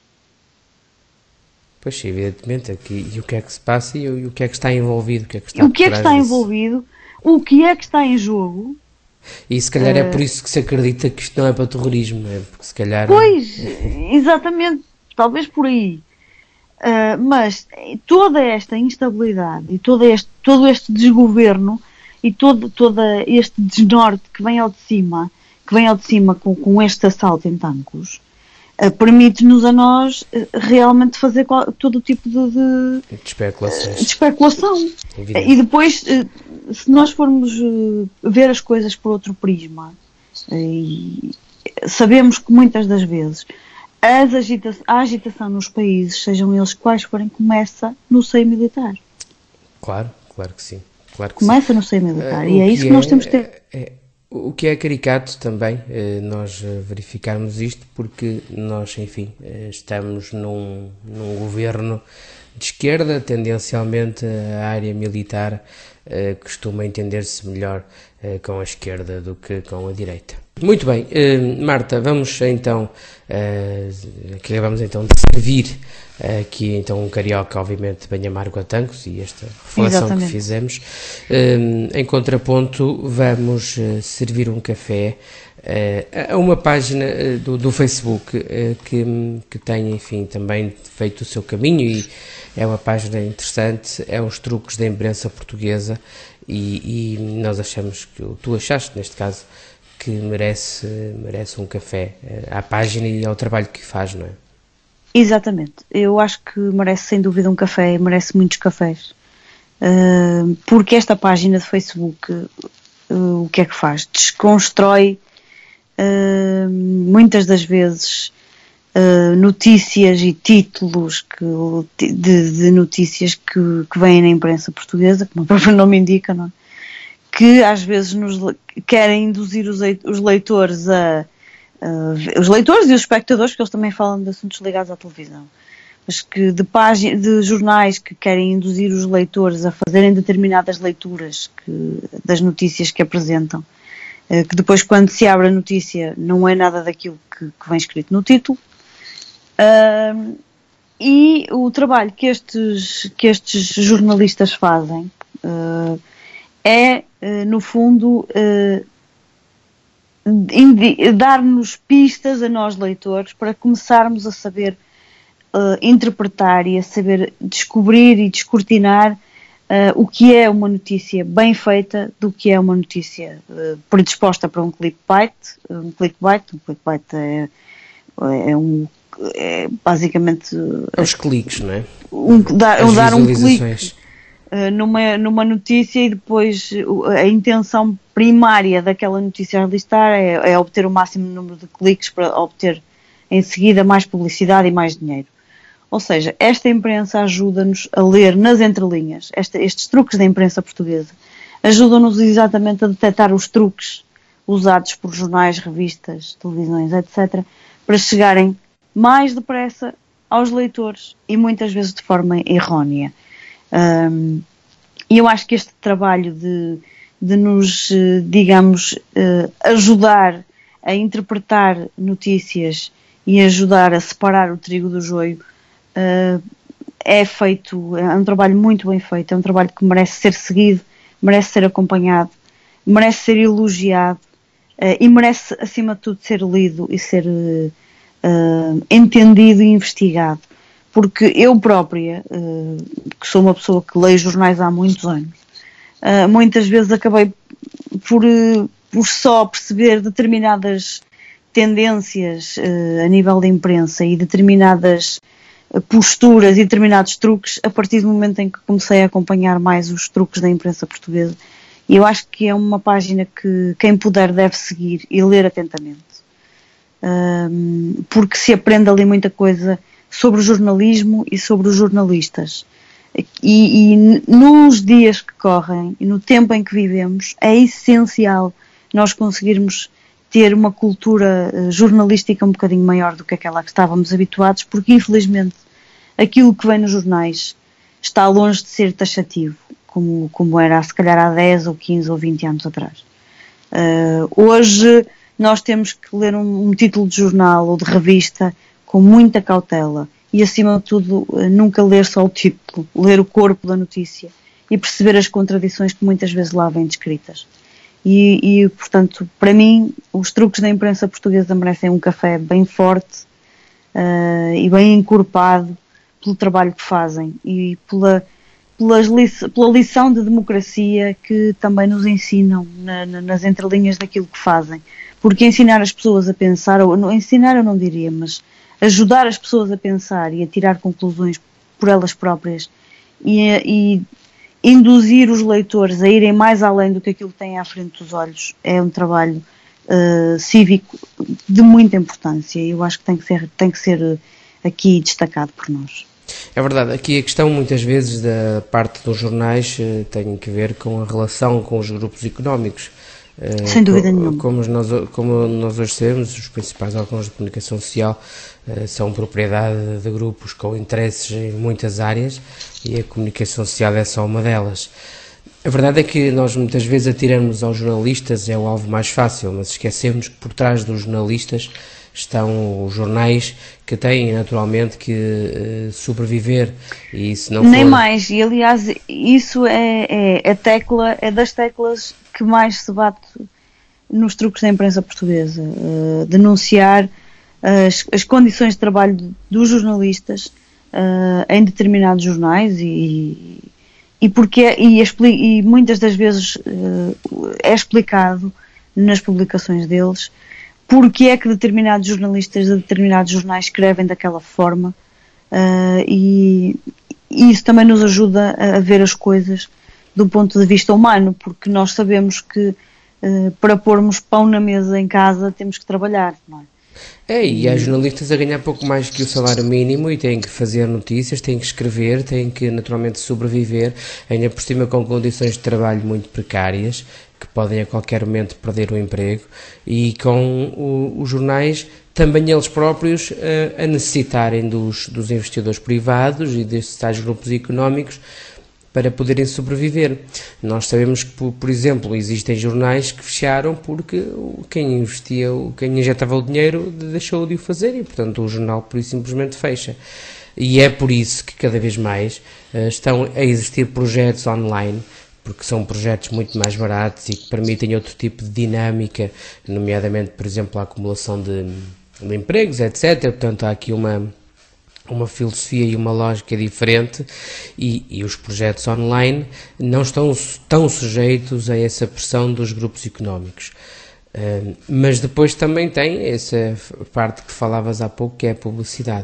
Pois, evidentemente, aqui, e o que é que se passa e, e o que é que está envolvido, o que é que está o que é que está disso. envolvido, o que é que está em jogo. E se calhar uh, é por isso que se acredita que isto não é para terrorismo, não é? Porque se calhar... Pois, exatamente, talvez por aí. Uh, mas toda esta instabilidade e todo este, todo este desgoverno e todo, todo este desnorte que vem ao de cima, que vem ao de cima com, com este assalto em Tancos, uh, permite-nos a nós uh, realmente fazer qual, todo o tipo de, de, de especulações. Uh, de especulação. E depois, uh, se nós formos uh, ver as coisas por outro prisma, uh, e sabemos que muitas das vezes as agita- a agitação nos países, sejam eles quais forem, começa no seio militar. Claro, claro que sim. Claro que começa sim. no seio militar. Uh, e é isso que é, nós temos que ter. É, é, o que é caricato também, eh, nós verificarmos isto, porque nós, enfim, eh, estamos num, num governo de esquerda, tendencialmente a área militar eh, costuma entender-se melhor eh, com a esquerda do que com a direita. Muito bem, uh, Marta, vamos então, uh, acabamos então de servir uh, aqui então um carioca, obviamente, bem amargo a Tancos, e esta reflexão Exatamente. que fizemos. Uh, em contraponto, vamos uh, servir um café uh, a uma página uh, do, do Facebook uh, que, que tem, enfim, também feito o seu caminho, e é uma página interessante, é os truques da imprensa portuguesa, e, e nós achamos que, tu achaste, neste caso, que merece, merece um café à página e ao trabalho que faz, não é? Exatamente. Eu acho que merece sem dúvida um café, e merece muitos cafés. Uh, porque esta página de Facebook, uh, o que é que faz? Desconstrói uh, muitas das vezes uh, notícias e títulos que, de, de notícias que, que vêm na imprensa portuguesa, como o próprio nome indica, não é? Que às vezes nos querem induzir os, os leitores a, a... os leitores e os espectadores, porque eles também falam de assuntos ligados à televisão, mas que de, página, de jornais que querem induzir os leitores a fazerem determinadas leituras que, das notícias que apresentam, que depois, quando se abre a notícia, não é nada daquilo que, que vem escrito no título. Uh, e o trabalho que estes, que estes jornalistas fazem uh, é, no fundo, dar-nos pistas a nós leitores para começarmos a saber interpretar e a saber descobrir e descortinar o que é uma notícia bem feita do que é uma notícia predisposta para um clickbait. Um clickbait, um clickbait é, é um é basicamente os cliques, não é? Um, dar, um, dar um clique Numa, numa notícia, e depois a intenção primária daquela notícia a listar é, é obter o máximo número de cliques para obter em seguida mais publicidade e mais dinheiro. Ou seja, esta imprensa ajuda-nos a ler nas entrelinhas, esta, estes truques da imprensa portuguesa ajudam-nos exatamente a detectar os truques usados por jornais, revistas, televisões, etcétera, para chegarem mais depressa aos leitores e muitas vezes de forma errónea. Um, e eu acho que este trabalho de, de nos, digamos, uh, ajudar a interpretar notícias e ajudar a separar o trigo do joio, uh, é feito, é um trabalho muito bem feito, é um trabalho que merece ser seguido, merece ser acompanhado, merece ser elogiado uh, e merece, acima de tudo, ser lido e ser uh, uh, entendido e investigado. Porque eu própria, uh, que sou uma pessoa que leio jornais há muitos anos, uh, muitas vezes acabei por, uh, por só perceber determinadas tendências uh, a nível da imprensa e determinadas posturas e determinados truques a partir do momento em que comecei a acompanhar mais os truques da imprensa portuguesa. E eu acho que é uma página que quem puder deve seguir e ler atentamente. Um, porque se aprende ali muita coisa sobre o jornalismo e sobre os jornalistas. E, e nos dias que correm e no tempo em que vivemos é essencial nós conseguirmos ter uma cultura jornalística um bocadinho maior do que aquela que estávamos habituados, porque infelizmente aquilo que vem nos jornais está longe de ser taxativo, como, como era se calhar há dez ou quinze ou vinte anos atrás. Uh, hoje nós temos que ler um, um título de jornal ou de revista com muita cautela e, acima de tudo, nunca ler só o título, ler o corpo da notícia e perceber as contradições que muitas vezes lá vêm descritas. E, e, portanto, para mim, os truques da imprensa portuguesa merecem um café bem forte uh, e bem encorpado pelo trabalho que fazem e pela, pelas lic- pela lição de democracia que também nos ensinam na, na, nas entrelinhas daquilo que fazem. Porque ensinar as pessoas a pensar, ou não, ensinar eu não diria, mas ajudar as pessoas a pensar e a tirar conclusões por elas próprias e, e induzir os leitores a irem mais além do que aquilo que têm à frente dos olhos é um trabalho uh, cívico de muita importância e eu acho que tem que ser, tem que ser aqui destacado por nós. É verdade, aqui a questão muitas vezes da parte dos jornais uh, tem que ver com a relação com os grupos económicos. Uh, Sem dúvida nenhuma. Como nós, como nós hoje sabemos, os principais órgãos de comunicação social uh, são propriedade de grupos com interesses em muitas áreas e a comunicação social é só uma delas. A verdade é que nós muitas vezes atiramos aos jornalistas é o alvo mais fácil, mas esquecemos que por trás dos jornalistas estão os jornais que têm naturalmente que uh, sobreviver e se não nem for... mais, e aliás isso é, é a tecla, é das teclas que mais se bate nos truques da imprensa portuguesa, uh, denunciar as, as condições de trabalho dos jornalistas uh, em determinados jornais e, e, porque é, e, e muitas das vezes uh, é explicado nas publicações deles porque é que determinados jornalistas de determinados jornais escrevem daquela forma uh, e, e isso também nos ajuda a ver as coisas do ponto de vista humano, porque nós sabemos que uh, para pormos pão na mesa em casa temos que trabalhar, não é? É, e há jornalistas a ganhar pouco mais que o salário mínimo e têm que fazer notícias, têm que escrever, têm que naturalmente sobreviver, ainda por cima com condições de trabalho muito precárias, que podem a qualquer momento perder o emprego, e com o, os jornais, também eles próprios, a, a necessitarem dos, dos investidores privados e destes tais grupos económicos para poderem sobreviver. Nós sabemos que, por, por exemplo, existem jornais que fecharam porque quem investia, quem injetava o dinheiro deixou de o fazer e, portanto, o jornal por isso simplesmente fecha. E é por isso que cada vez mais uh, estão a existir projetos online, porque são projetos muito mais baratos e que permitem outro tipo de dinâmica, nomeadamente, por exemplo, a acumulação de, de empregos, etcétera. Portanto, há aqui uma, uma filosofia e uma lógica diferente e, e os projetos online não estão tão sujeitos a essa pressão dos grupos económicos. Uh, mas depois também tem essa parte que falavas há pouco, que é a publicidade.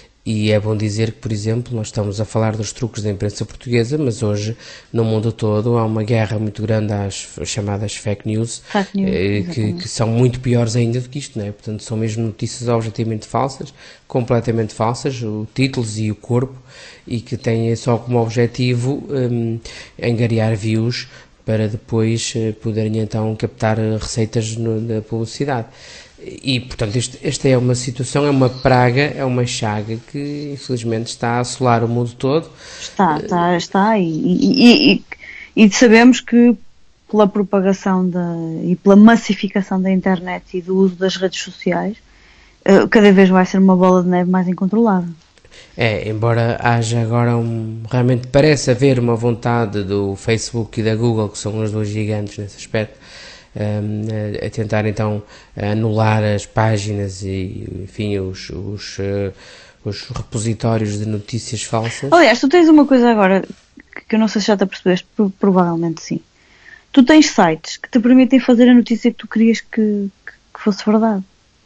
E é bom dizer que, por exemplo, nós estamos a falar dos truques da imprensa portuguesa, mas hoje, no mundo todo, há uma guerra muito grande às chamadas fake news, fake news eh, que, que são muito piores ainda do que isto, não é? Portanto, são mesmo notícias objetivamente falsas, completamente falsas, o títulos e o corpo, e que têm só como objetivo um, angariar views para depois uh, poderem então captar receitas no, na publicidade. E, portanto, este, esta é uma situação, é uma praga, é uma chaga que, infelizmente, está a assolar o mundo todo. Está, está, está. E, e, e, e sabemos que, pela propagação da, e pela massificação da internet e do uso das redes sociais, uh, cada vez vai ser uma bola de neve mais incontrolável. É, embora haja agora um, realmente parece haver uma vontade do Facebook e da Google, que são os dois gigantes nesse aspecto, um, a, a tentar então anular as páginas e, enfim, os, os, uh, os repositórios de notícias falsas. Aliás, tu tens uma coisa agora que eu não sei se já te apercebeste, provavelmente sim. Tu tens sites que te permitem fazer a notícia que tu querias que, que, que fosse verdade.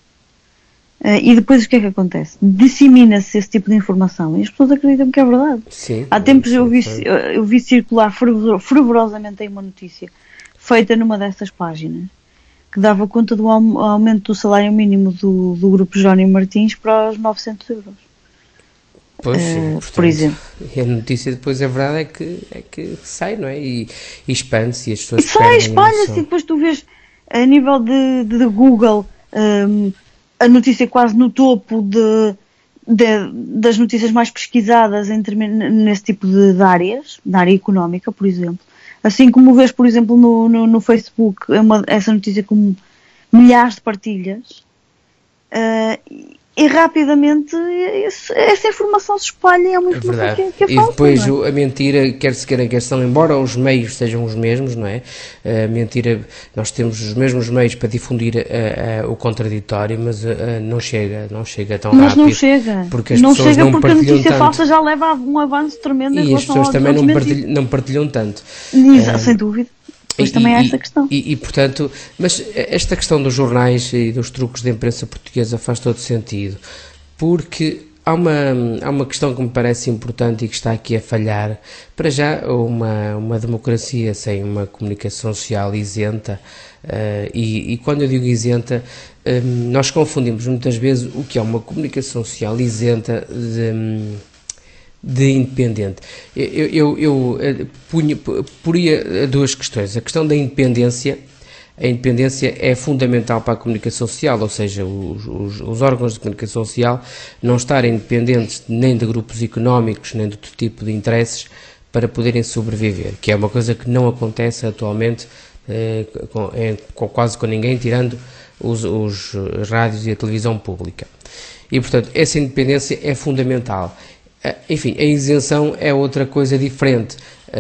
Uh, e depois o que é que acontece? Dissemina-se esse tipo de informação e as pessoas acreditam que é verdade. Sim, Há tempos sim, eu vi, sim. eu vi circular fervorosamente aí uma notícia feita numa dessas páginas que dava conta do aumento do salário mínimo do, do grupo Johnny Martins para os novecentos euros. Pois, sim, uh, portanto, por exemplo. E a notícia depois, a verdade é que, é que sai, não é? E, e expande-se e as pessoas sai, espalha-se e depois tu vês a nível de, de, de Google um, a notícia quase no topo de, de, das notícias mais pesquisadas em, nesse tipo de, de áreas, na área económica, por exemplo. Assim como vês, por exemplo, no, no, no Facebook, uma, essa notícia com milhares de partilhas, uh, e rapidamente esse, essa informação se espalha e é uma informação é que é, que é e falsa. depois não é? a mentira, quer se queira, quer se não, embora os meios sejam os mesmos, não é? A mentira, nós temos os mesmos meios para difundir uh, uh, o contraditório, mas uh, não chega, não chega tão mas rápido. Mas não chega. Porque as não pessoas chega não porque a partilham notícia tanto. falsa já leva a um avanço tremendo em E as relação pessoas aos também não outros partilham, não partilham tanto. Exato, Um, sem dúvida. Pois e, também há e, essa questão. E, e, portanto, mas esta questão dos jornais e dos truques da imprensa portuguesa faz todo sentido, porque há uma, há uma questão que me parece importante e que está aqui a falhar. Para já, uma, uma democracia sem uma comunicação social isenta, uh, e, e quando eu digo isenta, um, nós confundimos muitas vezes o que é uma comunicação social isenta de... de independente. Eu, eu, eu punha, poria duas questões. A questão da independência. A independência é fundamental para a comunicação social, ou seja, os, os, os órgãos de comunicação social não estarem independentes nem de grupos económicos, nem de outro tipo de interesses para poderem sobreviver, que é uma coisa que não acontece atualmente eh, com, é, com, quase com ninguém, tirando os, os rádios e a televisão pública. E, portanto, essa independência é fundamental. Enfim, a isenção é outra coisa diferente.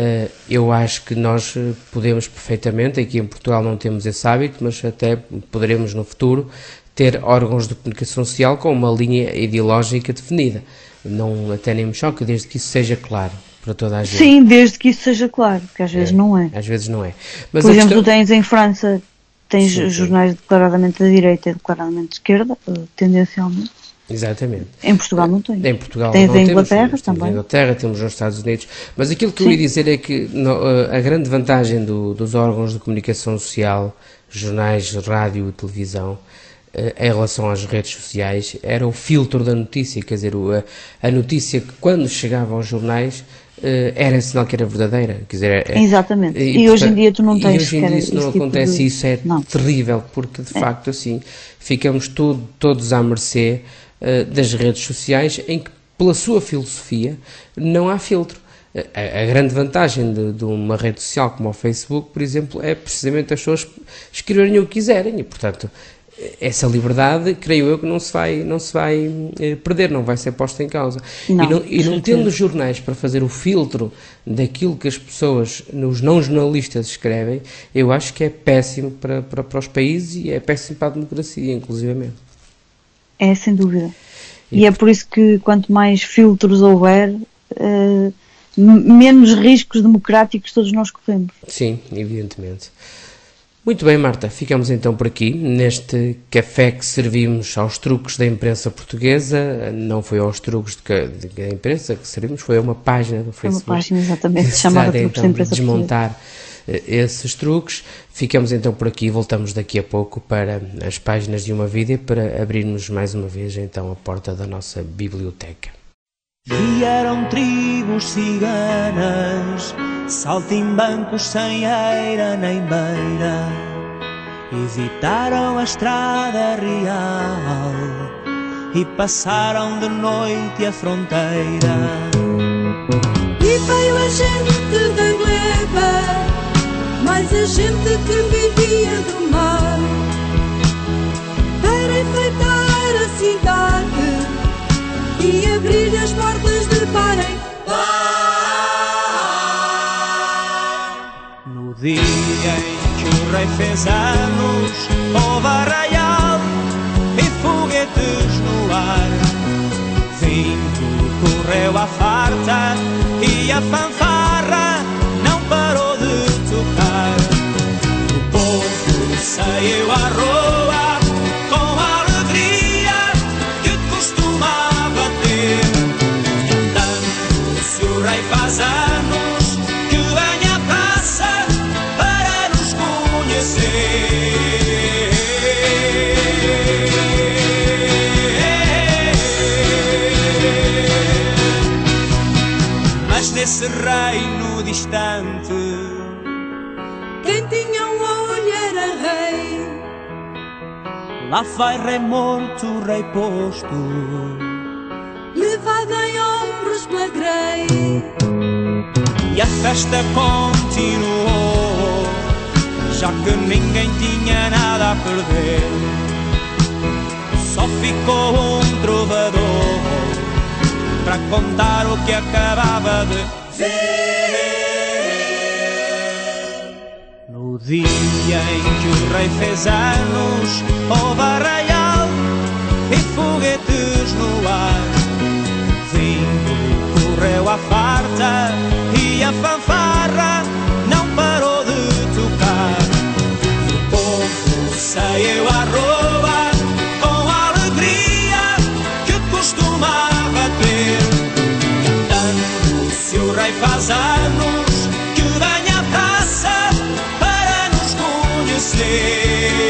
Eu acho que nós podemos perfeitamente, aqui em Portugal não temos esse hábito, mas até poderemos no futuro ter órgãos de comunicação social com uma linha ideológica definida. Não, até nem me choca, desde que isso seja claro para toda a gente. Sim, desde que isso seja claro, porque às vezes é, não é. Às vezes não é. Mas Por exemplo, questão... tu tens em França, tens sim, jornais sim. declaradamente da direita e declaradamente de esquerda, tendencialmente. Exatamente. Em Portugal não tem. Em Portugal tens não em temos, Inglaterra temos, também. Temos em Inglaterra, temos nos Estados Unidos. Mas aquilo que Sim. eu ia dizer é que no, a grande vantagem do, dos órgãos de comunicação social, jornais, rádio e televisão, em relação às redes sociais, era o filtro da notícia. Quer dizer, a, a notícia que quando chegava aos jornais era sinal que era verdadeira. Quer dizer, é, exatamente. E, e portanto, hoje em dia tu não tens. E hoje em dia isso não acontece tipo de... e isso é não. terrível, porque de é. facto assim ficamos todo, todos à mercê uh, das redes sociais, em que pela sua filosofia não há filtro. A, a grande vantagem de, de uma rede social como o Facebook, por exemplo, é precisamente as pessoas escreverem o que quiserem e, portanto, essa liberdade, creio eu, que não se vai, não se vai eh, perder, não vai ser posta em causa. Não, e não, e não tendo os jornais para fazer o filtro daquilo que as pessoas, os não jornalistas escrevem, eu acho que é péssimo para, para, para os países e é péssimo para a democracia, inclusivamente. É, sem dúvida. E, e é por isso que quanto mais filtros houver, uh, menos riscos democráticos todos nós corremos. Sim, evidentemente. Muito bem, Marta, ficamos então por aqui, neste café que servimos aos truques da imprensa portuguesa. Não foi aos truques de, de, da imprensa que servimos, foi a uma página do Facebook. Foi uma página, exatamente, chamada Truques então, da Imprensa de desmontar portuguesa. Esses truques. Ficamos então por aqui e voltamos daqui a pouco para as páginas de uma vida, para abrirmos mais uma vez então a porta da nossa biblioteca. Vieram tribos ciganas, saltimbancos sem eira nem beira, evitaram a estrada real e passaram de noite a fronteira. E veio a gente da gleba, mais a gente que vivia do mar, para enfeitar a cidade as portas deparem. No dia em que o rei fez anos, houve arraial e foguetes no ar. Vinho correu à farta e a fanfarra não parou de tocar. O povo saiu à rua com a alegria que costumava ter, cantando se o rei faz anos, que venha à praça para nos conhecer. Mas nesse reino distante, Quem tinha um olho era rei. lá vai rei morto, rei posto, Levado em ombros pela grei. e a festa continuou, já que ninguém tinha nada a perder. Só ficou um trovador para contar o que acabava de ver. No dia em que o rei fez anos, houve arraial e foguetes no ar. Vinho correu à farta e a fanfarra não parou de tocar. O povo saiu à rua com a alegria que costumava ter, cantando se o rei faz anos, que venha à praça para nos conhecer.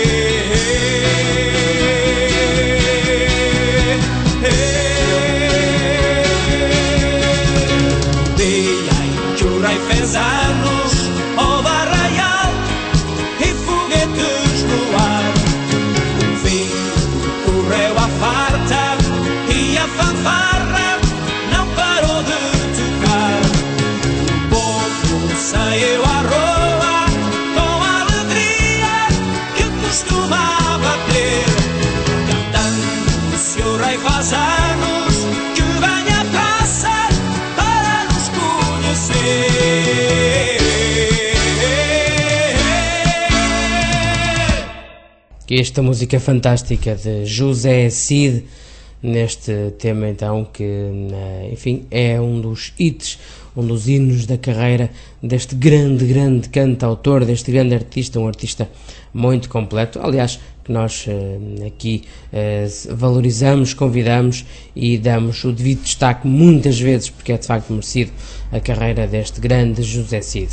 Dia em que o rei fez anos, houve arraial e foguetes no ar. O vinho correu à farta e a fanfarra não parou de tocar. O povo saiu à rua com a alegria que costumava ter, cantando se o rei faz anos, que venha à praça para nos conhecer. Esta música fantástica de José Cid, neste tema então que, enfim, é um dos hits, um dos hinos da carreira deste grande, grande cantautor, deste grande artista, um artista muito completo, aliás, que nós aqui valorizamos, convidamos e damos o devido destaque muitas vezes, porque é de facto merecido a carreira deste grande José Cid.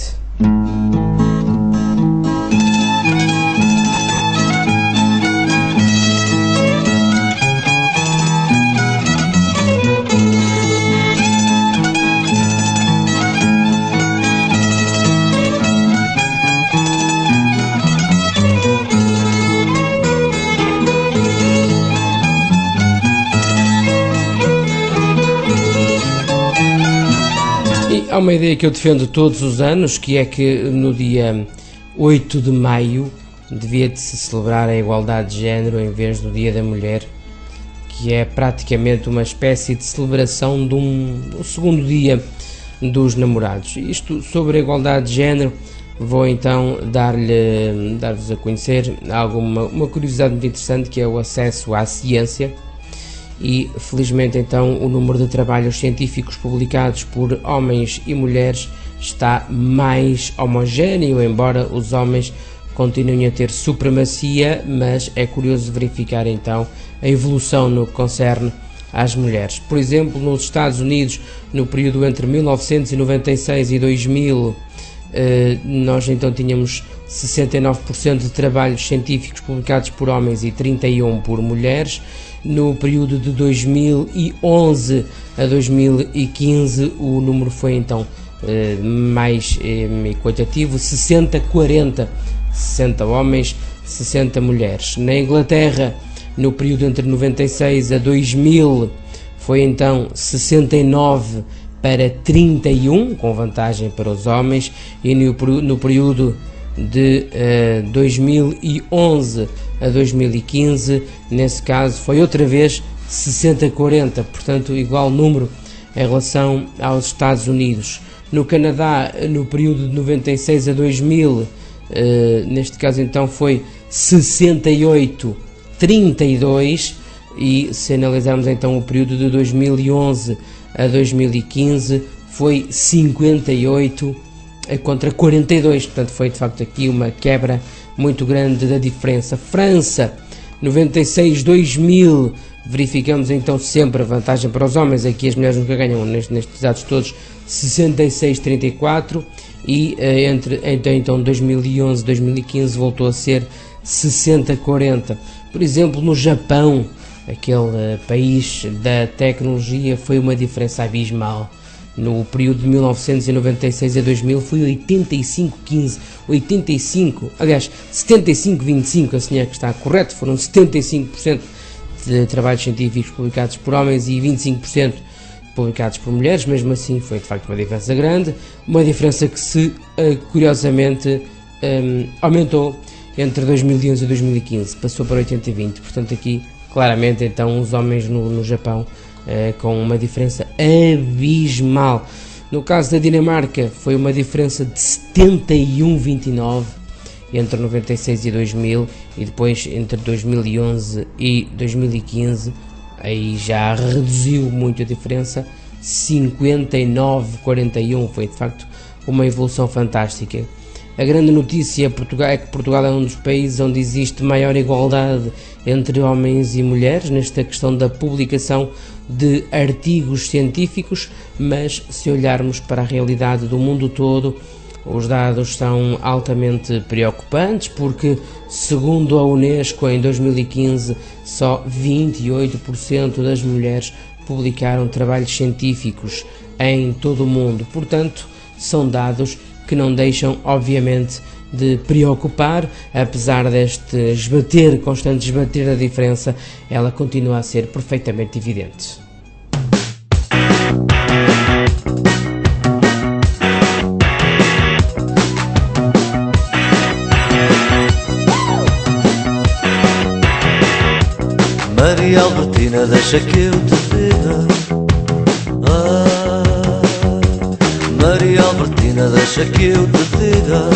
Há uma ideia que eu defendo todos os anos, que é que no dia oito de maio devia de se celebrar a igualdade de género em vez do Dia da Mulher, que é praticamente uma espécie de celebração de um, um segundo dia dos namorados. Isto sobre a igualdade de género, vou então dar-lhe, dar-vos a conhecer alguma, uma curiosidade muito interessante, que é o acesso à ciência. E felizmente então o número de trabalhos científicos publicados por homens e mulheres está mais homogéneo, embora os homens continuem a ter supremacia, mas é curioso verificar então a evolução no que concerne às mulheres. Por exemplo, nos Estados Unidos, no período entre mil novecentos e noventa e seis e dois mil, nós então tínhamos sessenta e nove por cento de trabalhos científicos publicados por homens e trinta e um por cento por mulheres. No período de dois mil e onze a dois mil e quinze o número foi então mais equitativo, sessenta a quarenta, sessenta homens, sessenta mulheres. Na Inglaterra, no período entre noventa e seis a dois mil, foi então sessenta e nove para trinta e um, com vantagem para os homens, e no, no período de uh, dois mil e onze a dois mil e quinze, nesse caso foi outra vez sessenta a quarenta, portanto igual número em relação aos Estados Unidos. No Canadá, no período de noventa e seis a dois mil, eh, neste caso então foi sessenta e oito a trinta e dois, e se analisarmos então o período de dois mil e onze a dois mil e quinze foi cinquenta e oito contra quarenta e dois, portanto foi de facto aqui uma quebra muito grande da diferença. França, noventa e seis a dois mil, verificamos então sempre a vantagem para os homens, aqui as mulheres nunca ganham nestes, nestes dados todos, sessenta e seis a trinta e quatro, e entre então, então dois mil e onze a dois mil e quinze voltou a ser sessenta a quarenta. Por exemplo, no Japão, aquele uh, país da tecnologia, foi uma diferença abismal. No período de mil novecentos e noventa e seis a dois mil foi oitenta e cinco a quinze, oitenta e cinco, aliás, setenta e cinco a vinte e cinco, assim é que está correto, foram setenta e cinco por cento de trabalhos científicos publicados por homens e vinte e cinco por cento publicados por mulheres. Mesmo assim foi de facto uma diferença grande, uma diferença que se, uh, curiosamente, um, aumentou entre dois mil e onze e dois mil e quinze, passou para oitenta e vinte, portanto aqui claramente então os homens no, no Japão eh, com uma diferença abismal. No caso da Dinamarca foi uma diferença de setenta e um a vinte e nove entre noventa e seis e dois mil, e depois entre dois mil e onze e dois mil e quinze aí já reduziu muito a diferença, cinquenta e nove a quarenta e um, foi de facto uma evolução fantástica. A grande notícia é que Portugal é um dos países onde existe maior igualdade entre homens e mulheres nesta questão da publicação de artigos científicos, mas se olharmos para a realidade do mundo todo, os dados são altamente preocupantes, porque, segundo a Unesco, em dois mil e quinze, só vinte e oito por cento das mulheres publicaram trabalhos científicos em todo o mundo. Portanto, são dados que não deixam, obviamente, de preocupar. Apesar deste esbater, constante esbater da diferença, ela continua a ser perfeitamente evidente. Maria Albertina, deixa que eu te diga. Ah, Maria Albertina, deixa que eu te diga.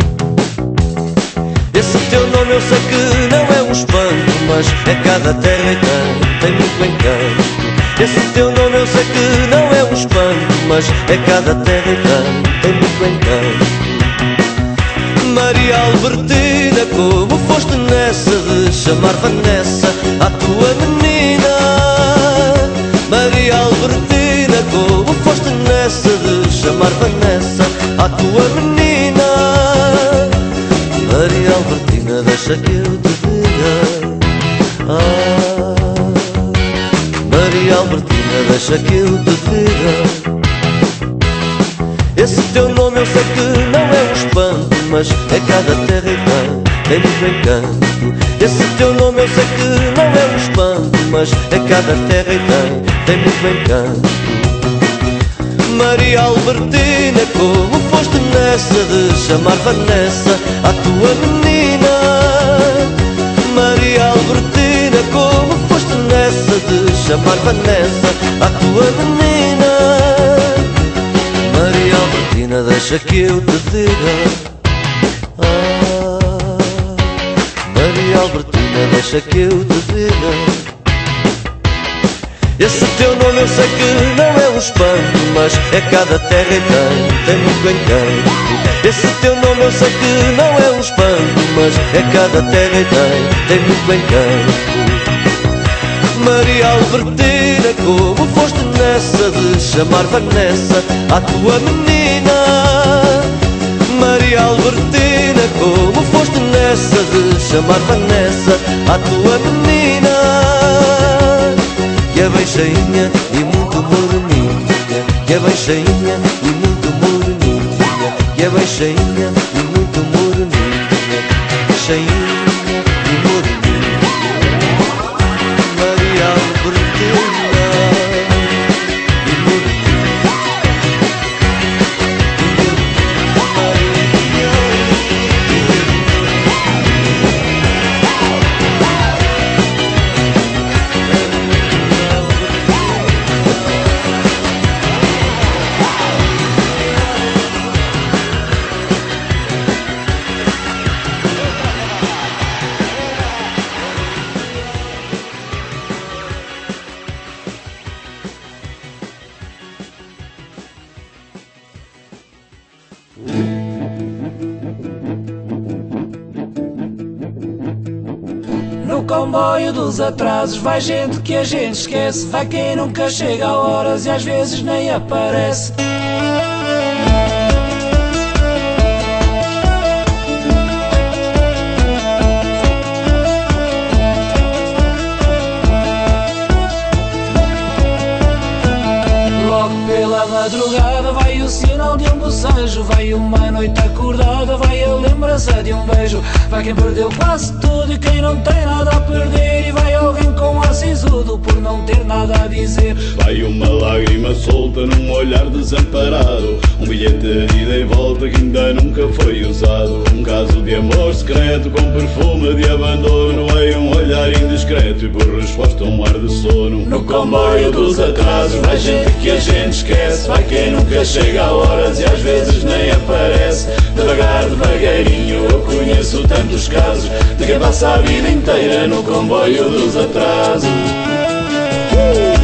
Esse teu nome eu sei que não é um espanto, mas é cada terra e tem, tem muito encanto. Esse teu nome eu sei que não é um espanto, mas é cada terra e tem, tem muito encanto. Maria Albertina, como foste nessa de chamar Vanessa à tua menina? Maria Albertina, como foste nessa de chamar Vanessa à tua menina? Maria Albertina, deixa que eu te diga. Ah, Maria Albertina, deixa que eu te diga. Esse teu nome eu sei que não é um espanto, mas é cada terra e tem, tem muito encanto. Esse teu nome eu sei que não é um espanto, mas é cada terra e tem, tem muito encanto. Maria Albertina, como foste nessa de chamar Vanessa à tua menina? Maria Albertina, como foste nessa de chamar Vanessa à tua menina? Maria Albertina, deixa que eu te diga. Ah, Maria Albertina, deixa que eu te diga. Esse teu nome eu sei que não é um espanto, mas é cada terra e tem, tem muito encanto. Esse teu nome eu sei que não é um espanto, mas é cada terra e tem, tem muito encanto. Maria Albertina, como foste nessa de chamar Vanessa à tua menina? Maria Albertina, como foste nessa de chamar Vanessa à tua menina? Que é bem cheinha e muito moreninha, que é bem cheinha e muito moreninha, que é bem cheinha e muito moreninha, cheinha e moreninha. Maria Albertina e moreninha, comboio dos atrasos vai gente que a gente esquece, vai quem nunca chega a horas e às vezes nem aparece. Pela madrugada vai o sinal de um bocejo, vai uma noite acordada, vai a lembrança de um beijo. Vai quem perdeu quase tudo e quem não tem nada a perder, e vai alguém com ar sisudo por não ter nada a dizer. Vai uma lágrima solta num olhar desamparado, um bilhete de ida e volta que ainda nunca foi usado, um caso de amor secreto com perfume de abandono. Vai um olhar indiscreto e por resposta um ar de sono. No comboio dos atrasos vai gente que a gente esquece, vai quem nunca chega a horas e às vezes nem aparece. Devagar, devagarinho eu conheço tantos casos de quem passa a vida inteira no comboio dos atrasos. uh!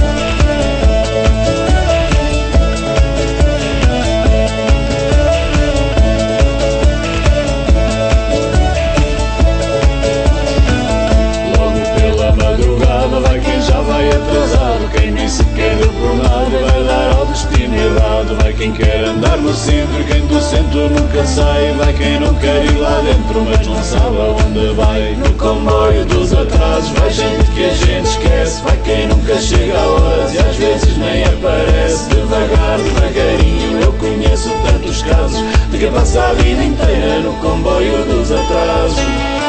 Vai quem já vai atrasado, quem nem sequer deu por nada, vai dar ao destino errado. Vai quem quer andar no centro, quem do centro nunca sai. Vai quem não quer ir lá dentro, mas não sabe aonde vai. No comboio dos atrasos vai gente que a gente esquece, vai quem nunca chega a horas e às vezes nem aparece. Devagar, devagarinho eu conheço tantos casos de quem passa a vida inteira no comboio dos atrasos.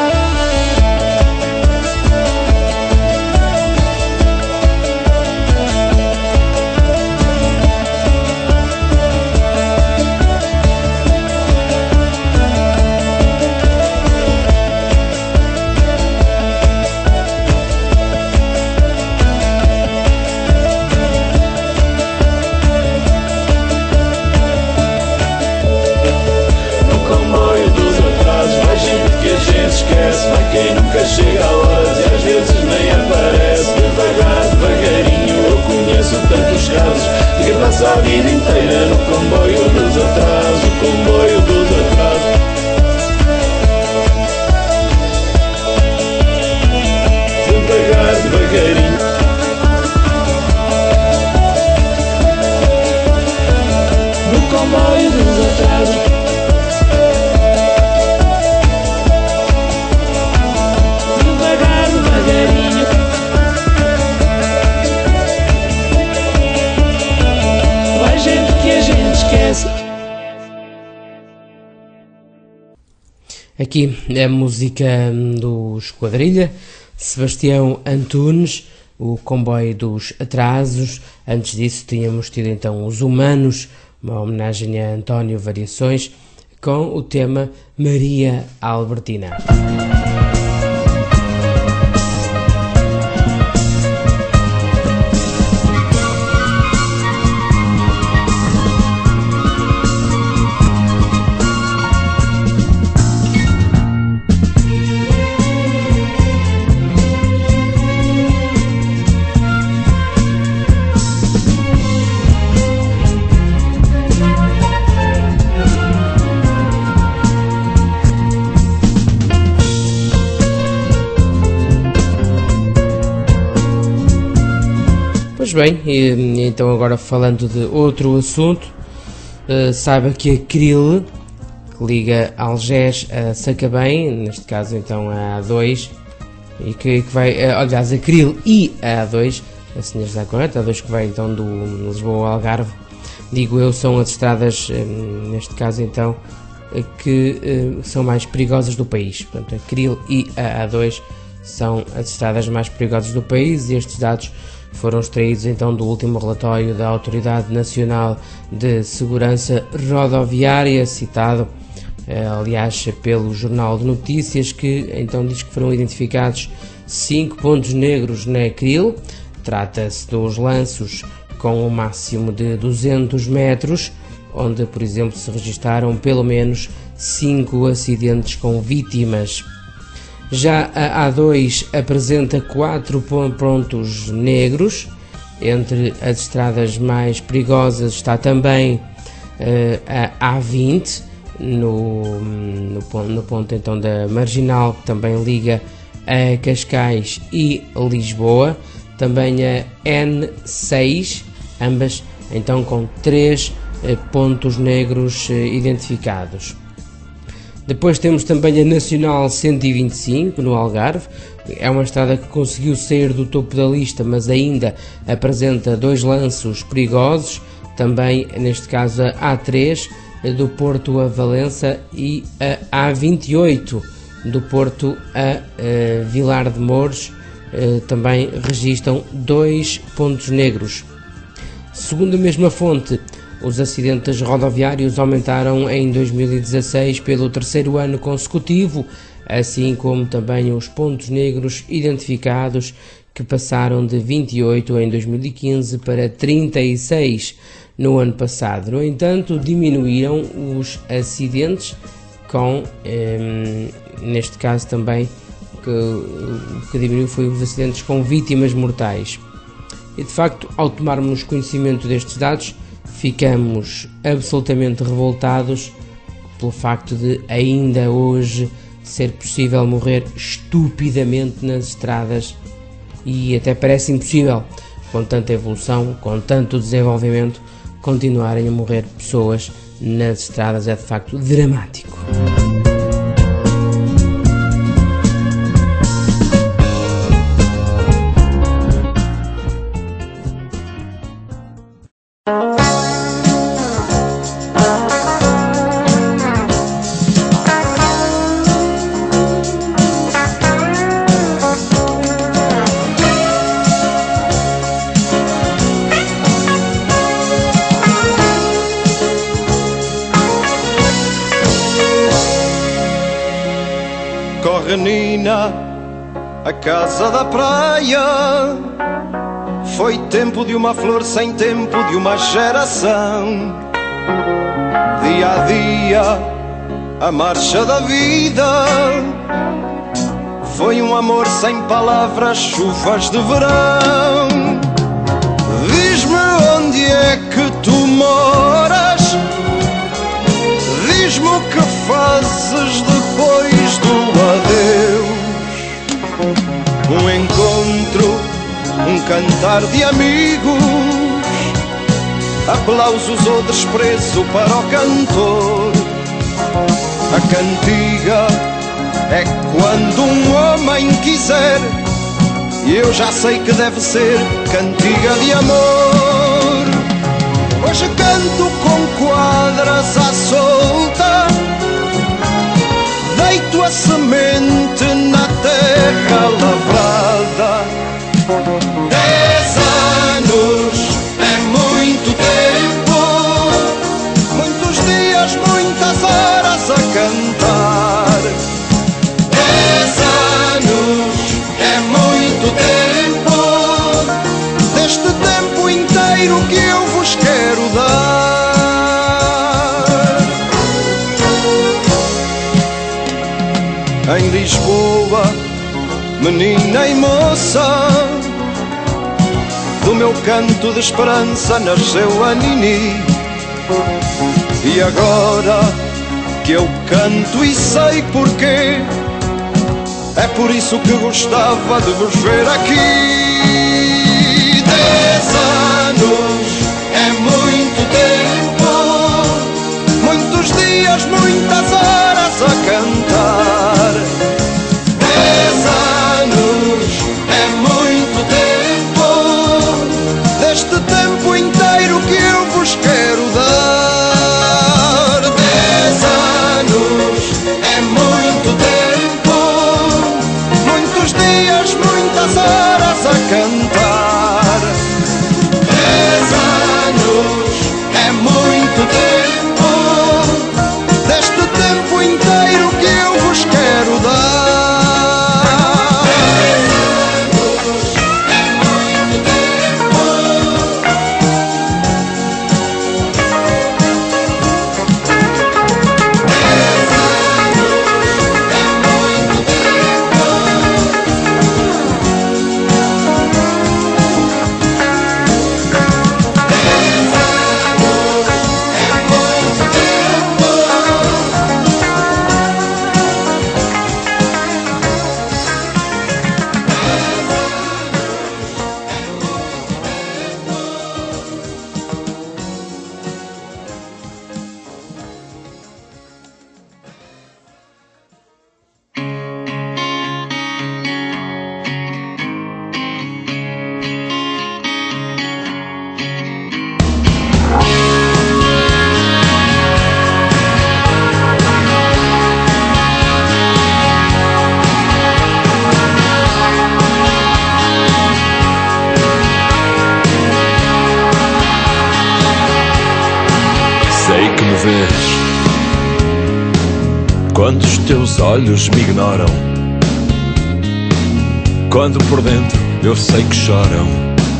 Vai quem nunca chega a horas e às vezes nem aparece. Devagar, devagarinho eu conheço tantos casos de quem passa a vida inteira no comboio dos atrasos. O comboio dos atrasos. Devagar, devagarinho. No comboio dos atrasos. Vai gente que a gente esquece. Aqui é a música do Esquadrilha, Sebastião Antunes, o comboio dos atrasos. Antes disso tínhamos tido então Os Humanos, uma homenagem a António Variações, com o tema Maria Albertina. Pois bem, e, então agora falando de outro assunto, uh, saiba que a Cril, que liga Algés a Sacabém, neste caso então a A dois, e que, que vai, uh, aliás a Cril e a A dois, assim está correto, a A dois que vai então do Lisboa ao Algarve, digo eu, são as estradas, uh, neste caso então, uh, que uh, são mais perigosas do país. Portanto, a Cril e a A dois são as estradas mais perigosas do país, e estes dados foram extraídos então do último relatório da Autoridade Nacional de Segurança Rodoviária, citado eh, aliás pelo Jornal de Notícias, que então diz que foram identificados cinco pontos negros na Cril. Trata-se dos lanços com um máximo de duzentos metros, onde por exemplo se registaram pelo menos cinco acidentes com vítimas. Já a A dois apresenta quatro pontos negros. Entre as estradas mais perigosas está também uh, a A vinte, no, no, no ponto então da Marginal, que também liga a Cascais e Lisboa, também a N seis, ambas então com três pontos negros identificados. Depois temos também a Nacional cento e vinte e cinco no Algarve. É uma estrada que conseguiu sair do topo da lista, mas ainda apresenta dois lanços perigosos. Também, neste caso, a A três do Porto a Valença e a A vinte e oito do Porto a uh, Vilar de Mouros uh, também registram dois pontos negros. Segundo a mesma fonte, os acidentes rodoviários aumentaram em dois mil e dezasseis pelo terceiro ano consecutivo, assim como também os pontos negros identificados, que passaram de vinte e oito em dois mil e quinze para trinta e seis no ano passado. No entanto, diminuíram os acidentes, com, eh, neste caso também, que, o que diminuiu foi os acidentes com vítimas mortais. E de facto, ao tomarmos conhecimento destes dados, ficamos absolutamente revoltados pelo facto de ainda hoje ser possível morrer estupidamente nas estradas, e até parece impossível, com tanta evolução, com tanto desenvolvimento, continuarem a morrer pessoas nas estradas. É de facto dramático. Nina, a casa da praia, foi tempo de uma flor sem tempo de uma geração. Dia a dia, a marcha da vida, foi um amor sem palavras, chuvas de verão. Diz-me onde é que tu moras, diz-me o que fazes depois do adeus. Um encontro, um cantar de amigos, aplausos ou desprezo para o cantor. A cantiga é quando um homem quiser, e eu já sei que deve ser cantiga de amor. Hoje canto com quadras à solta, deito a semente na terra lavrada. Dez anos é muito tempo, muitos dias, muitas horas a cantar. Dez anos é muito tempo, deste tempo inteiro que eu vos quero dar. Em Lisboa, menina e moça, do meu canto de esperança nasceu a Nini. E agora que eu canto e sei porquê, é por isso que gostava de vos ver aqui. Dez anos é muito tempo, muitos dias, muitas horas a cantar. Dez anos é muito tempo, deste tempo inteiro que eu vos quero dar. Dez anos é muito tempo, muitos dias, muitas horas a cantar. Dez anos é muito tempo, deste tempo inteiro que eu vos quero dar. quando os teus olhos me ignoram, quando por dentro eu sei que choram.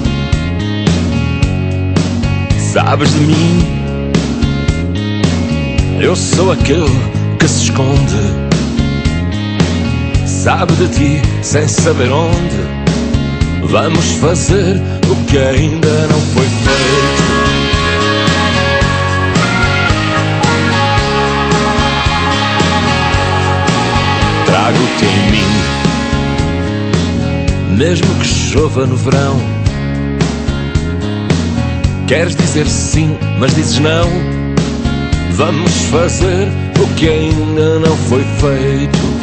Sabes de mim, eu sou aquele que se esconde. Sabe de ti sem saber onde. Vamos fazer o que ainda não foi feito. Trago-te em mim, mesmo que chova no verão. Queres dizer sim, mas dizes não. Vamos fazer o que ainda não foi feito.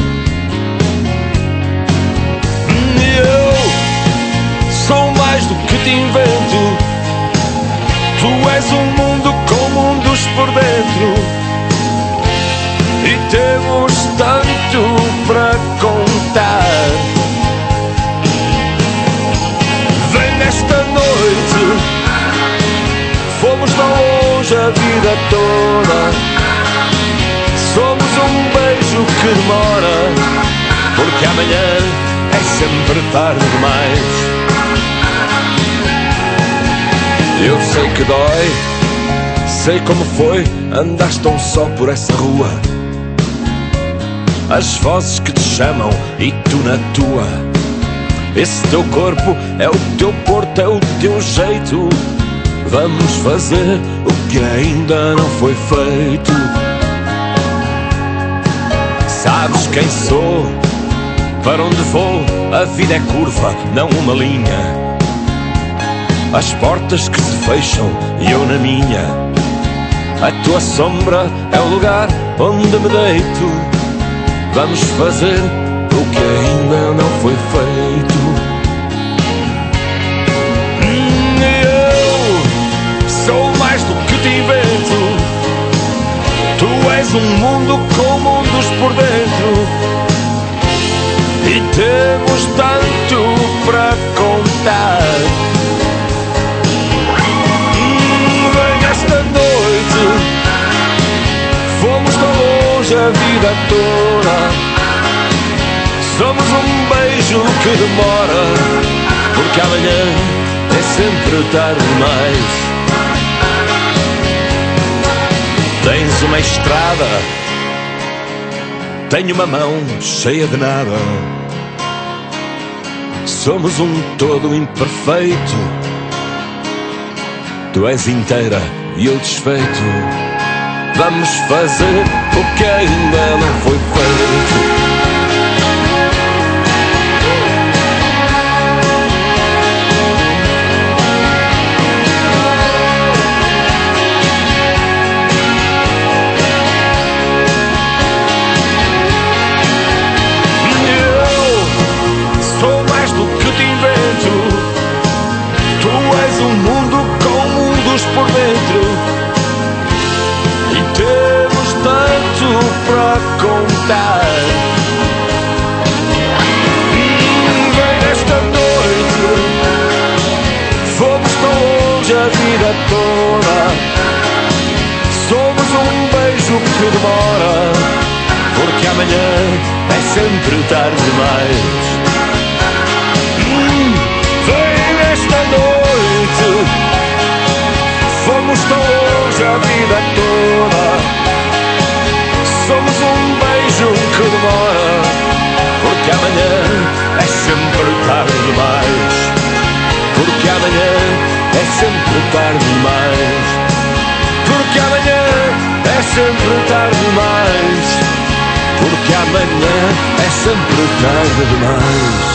Sou mais do que te invento. Tu és um mundo com mundos por dentro. E temos tanto para contar. Vem nesta noite. Fomos tão longe a vida toda. Somos um beijo que demora. Porque amanhã é sempre tarde demais. Eu sei que dói, sei como foi, andaste tão só por essa rua. As vozes que te chamam e tu na tua. Esse teu corpo é o teu porto, é o teu jeito. Vamos fazer o que ainda não foi feito. Sabes quem sou, para onde vou, a vida é curva, não uma linha. As portas que se fecham e eu na minha. A tua sombra é o lugar onde me deito. Vamos fazer o que ainda não foi feito. Hum, eu sou mais do que te invento. Tu és um mundo com mundos por dentro. E temos tanto para contar. Esta noite fomos tão longe a vida toda. Somos um beijo que demora. Porque amanhã é sempre tarde demais. Tens uma estrada, tenho uma mão cheia de nada. Somos um todo imperfeito. Tu és inteira e eu desfeito. Vamos fazer o que ainda não foi feito. Por dentro. E temos tanto para contar. Hum, vem esta noite. Fomos tão longe a vida toda. Somos um beijo que demora. Porque amanhã é sempre tarde demais. Hum, vem esta noite. Fomos tão longe a vida toda. Somos um beijo que demora. Porque amanhã é sempre tarde demais. Porque amanhã é sempre tarde demais. Porque amanhã é sempre tarde demais. Porque amanhã é sempre tarde demais.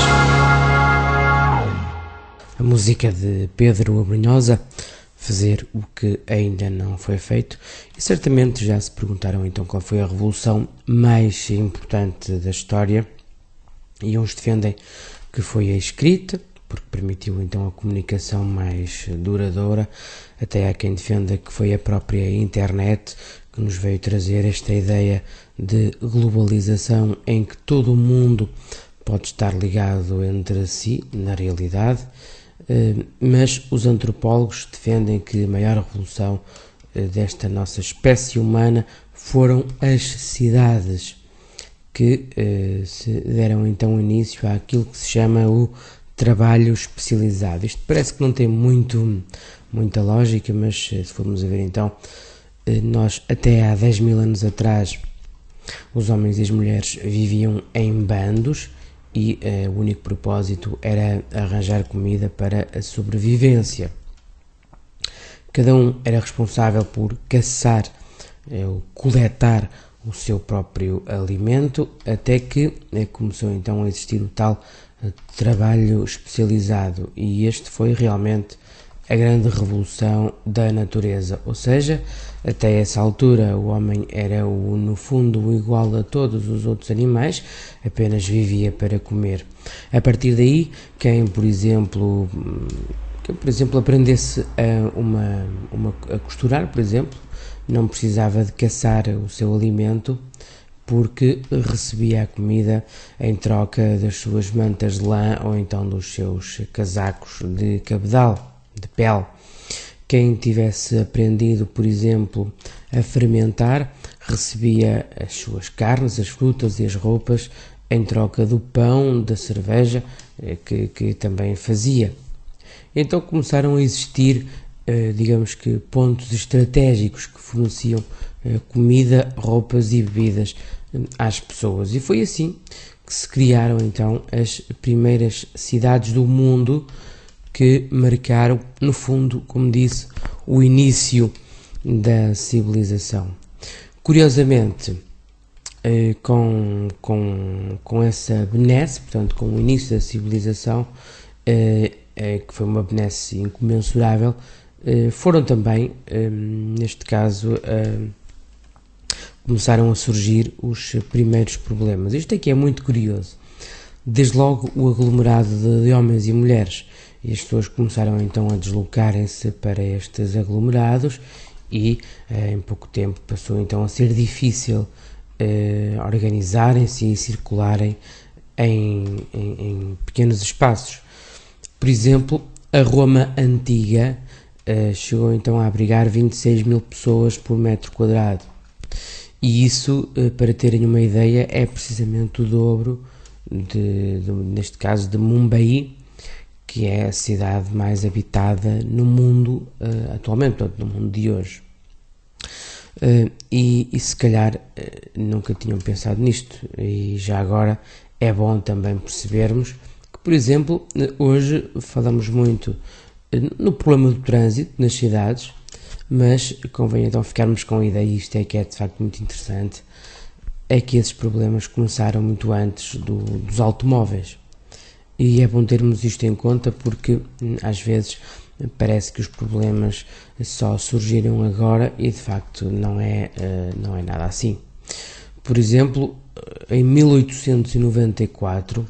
A música de Pedro Abrunhosa, fazer o que ainda não foi feito. E certamente já se perguntaram então qual foi a revolução mais importante da história, e uns defendem que foi a escrita, porque permitiu então a comunicação mais duradoura. Até há quem defenda que foi a própria internet que nos veio trazer esta ideia de globalização, em que todo o mundo pode estar ligado entre si, na realidade. Mas os antropólogos defendem que a maior revolução desta nossa espécie humana foram as cidades. que uh, se deram então início àquilo que se chama o trabalho especializado. Isto parece que não tem muito, muita lógica, mas se formos a ver então, uh, nós até há dez mil anos atrás, os homens e as mulheres viviam em bandos e uh, o único propósito era arranjar comida para a sobrevivência. Cada um era responsável por caçar, uh, coletar o seu próprio alimento, até que uh, começou então a existir o tal uh, trabalho especializado, e este foi realmente a grande revolução da natureza, ou seja, até essa altura o homem era o, no fundo igual a todos os outros animais, apenas vivia para comer. A partir daí, quem por exemplo, quem, por exemplo aprendesse a, uma, uma, a costurar, por exemplo, não precisava de caçar o seu alimento, porque recebia a comida em troca das suas mantas de lã ou então dos seus casacos de cabedal, de pele. Quem tivesse aprendido, por exemplo, a fermentar, recebia as suas carnes, as frutas e as roupas em troca do pão, da cerveja, que, que também fazia. Então começaram a existir, digamos que, pontos estratégicos que forneciam comida, roupas e bebidas às pessoas. E foi assim que se criaram então as primeiras cidades do mundo, que marcaram, no fundo, como disse, o início da civilização. Curiosamente, eh, com, com, com essa benesse, portanto, com o início da civilização, eh, eh, que foi uma benesse incomensurável, eh, foram também, eh, neste caso, eh, começaram a surgir os primeiros problemas. Isto aqui é muito curioso. Desde logo o aglomerado de, de homens e mulheres, e as pessoas começaram então a deslocarem-se para estes aglomerados e eh, em pouco tempo passou então a ser difícil eh, organizarem-se e circularem em, em, em pequenos espaços. Por exemplo, a Roma antiga eh, chegou então a abrigar vinte e seis mil pessoas por metro quadrado, e isso, eh, para terem uma ideia, é precisamente o dobro de, de, neste caso de Mumbai, que é a cidade mais habitada no mundo uh, atualmente, portanto, no mundo de hoje. Uh, e, e se calhar uh, nunca tinham pensado nisto, e já agora é bom também percebermos que, por exemplo, hoje falamos muito uh, no problema do trânsito nas cidades, mas convém então ficarmos com a ideia, e isto é que é de facto muito interessante, é que esses problemas começaram muito antes do, dos automóveis. E é bom termos isto em conta, porque às vezes parece que os problemas só surgiram agora e de facto não é, não é nada assim. Por exemplo, em mil oitocentos e noventa e quatro,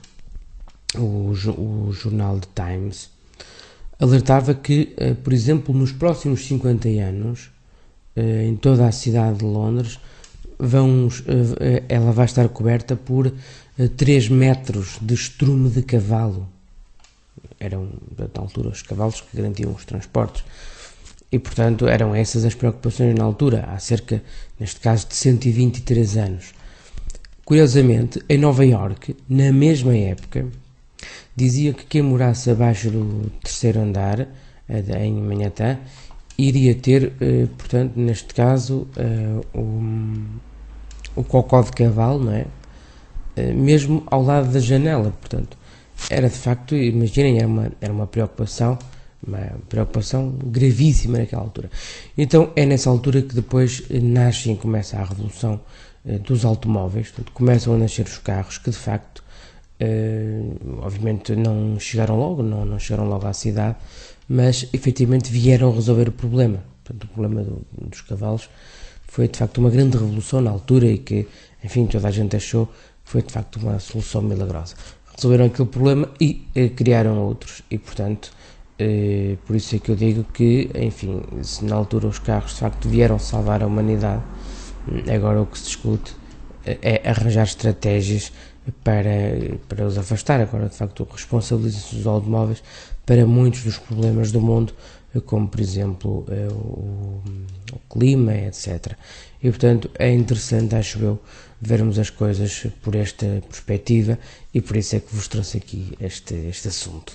o, o jornal The Times alertava que, por exemplo, nos próximos cinquenta anos, em toda a cidade de Londres, vão, ela vai estar coberta por três metros de estrume de cavalo. Eram, na altura, os cavalos que garantiam os transportes. E, portanto, eram essas as preocupações na altura, há cerca, neste caso, de cento e vinte e três anos. Curiosamente, em Nova Iorque, na mesma época, dizia que quem morasse abaixo do terceiro andar, em Manhattan, iria ter, portanto, neste caso, o, o cocó de cavalo, não é? Mesmo ao lado da janela. Portanto, era de facto, imaginem, era uma, era uma preocupação, uma preocupação gravíssima naquela altura. Então é nessa altura que depois nasce e começa a revolução eh, dos automóveis. Portanto, começam a nascer os carros que de facto, eh, obviamente não chegaram logo, não, não chegaram logo à cidade, mas efetivamente vieram resolver o problema. Portanto, o problema do, dos cavalos foi de facto uma grande revolução na altura e que, enfim, toda a gente achou foi de facto uma solução milagrosa. Resolveram aquele problema e eh, criaram outros, e portanto, eh, por isso é que eu digo que, enfim, se na altura os carros de facto vieram salvar a humanidade, agora o que se discute é arranjar estratégias para, para os afastar. Agora, de facto, responsabiliza-se os automóveis para muitos dos problemas do mundo, como, por exemplo, o, o clima, etcétera. E, portanto, é interessante, acho eu, vermos as coisas por esta perspectiva, e por isso é que vos trouxe aqui este, este assunto.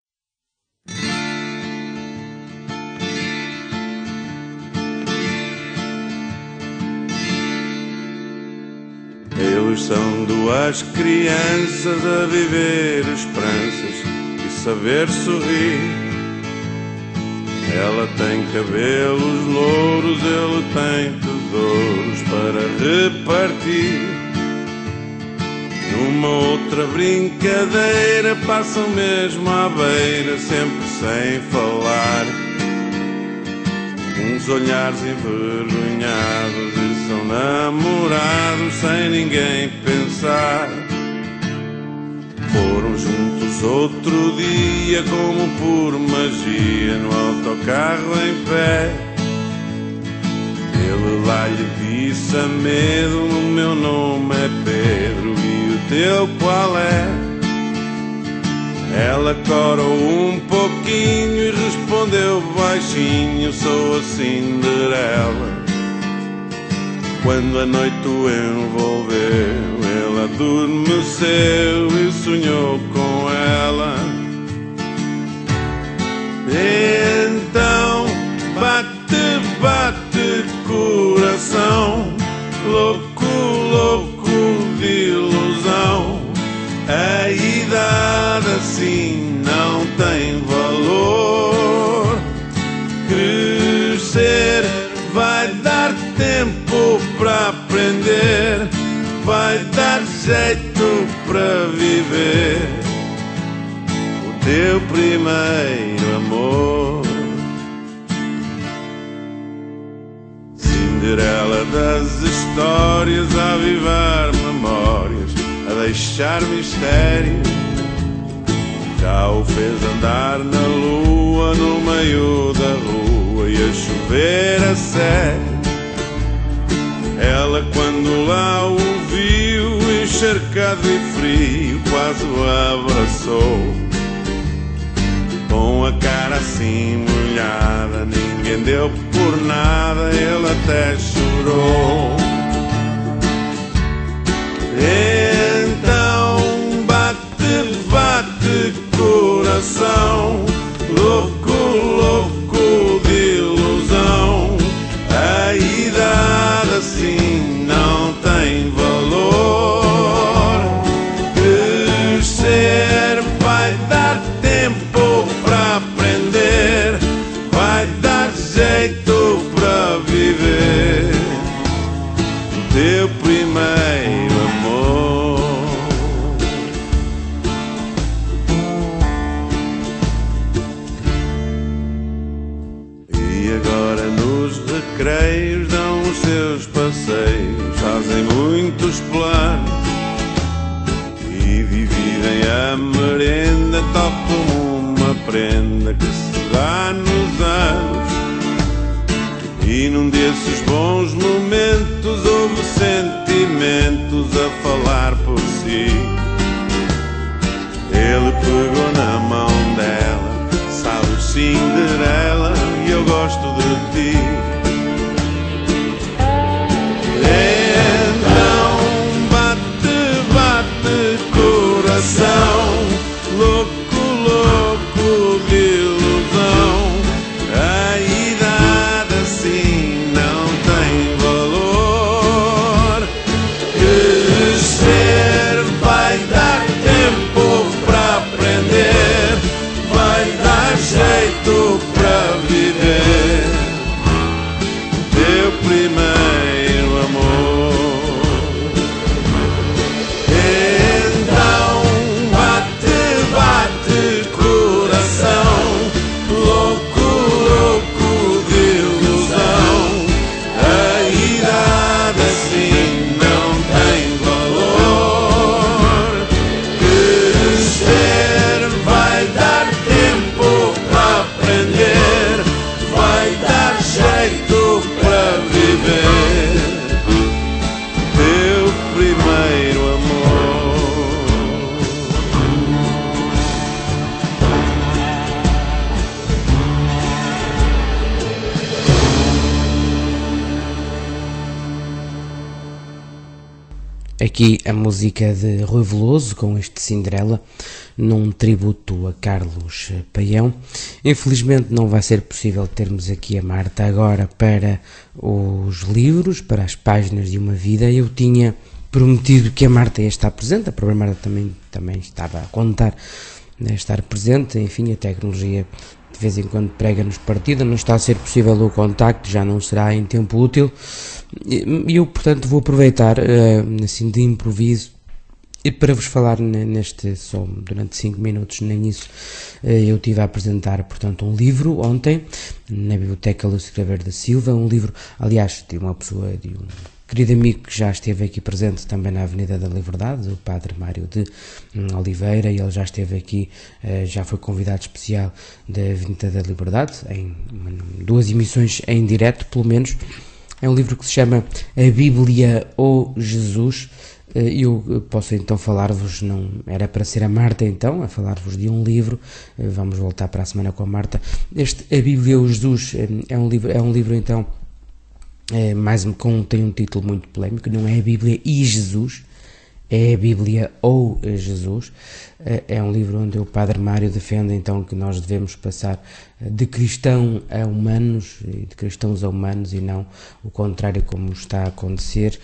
Eles são duas crianças a viver esperanças e saber sorrir. Ela tem cabelos louros, ele tem tesouros para repartir. Numa outra brincadeira passam mesmo à beira, sempre sem falar. Uns olhares envergonhados e são namorados sem ninguém pensar. Foram juntos outro dia como por magia no autocarro em pé. Ele lá lhe disse a medo: o meu nome é Pedro e o teu qual é? Ela corou um pouquinho e respondeu baixinho: sou a Cinderela. Quando a noite o envolveu, ele adormeceu e sonhou com ela. Então bate, bate coração, louco, louco de ilusão. A idade assim não tem valor. Crescer vai dar tempo para aprender, vai dar jeito para viver o teu primeiro amor. Cinderela das histórias, a avivar memórias, a deixar mistério. Já o fez andar na lua, no meio da rua, e a chover a sério. Ela quando lá o viu, encharcado e frio, quase o abraçou. Com a cara assim molhada, ninguém deu por nada, ele até chorou. Então bate, bate coração, louco, louco de ilusão. A idade assim não tem valor. Crescer vai dar tempo para aprender, vai dar jeito para viver o teu primeiro amor. E agora nos recreios dão os seus passeios, fazem muitos planos e dividem a merenda tal como uma prenda que se dá nos anos. E num desses bons momentos houve sentimentos a falar por si. Ele pegou na mão dela: sabes, Cinderela, eu gosto de ti. Então bate, bate coração, louco, louco de ilusão. A idade assim não tem valor. Crescer vai aqui a música de Rui Veloso com este Cinderela, num tributo a Carlos Paião. Infelizmente não vai ser possível termos aqui a Marta agora para os livros, para as páginas de uma vida. Eu tinha prometido que a Marta ia estar presente, a própria Marta também, também estava a contar a estar presente. Enfim, a tecnologia de vez em quando prega-nos partida, não está a ser possível o contacto, já não será em tempo útil, e eu, portanto, vou aproveitar, assim, de improviso, e para vos falar neste, só durante cinco minutos, nem isso, eu estive a apresentar, portanto, um livro ontem, na Biblioteca Lúcio Craveiro da Silva, um livro, aliás, de uma pessoa, de um querido amigo que já esteve aqui presente também na Avenida da Liberdade, o Padre Mário de Oliveira, e ele já esteve aqui, já foi convidado especial da Avenida da Liberdade, em duas emissões em direto, pelo menos. É um livro que se chama A Bíblia ou Jesus. Eu posso então falar-vos, não era para ser a Marta então, a falar-vos de um livro, vamos voltar para a semana com a Marta. Este A Bíblia ou Jesus é um livro, é um livro então, É, mais com, tem um título muito polémico, não é a Bíblia e Jesus, é a Bíblia ou Jesus. É, é um livro onde o Padre Mário defende então que nós devemos passar de cristão a humanos, de cristãos a humanos, e não o contrário como está a acontecer.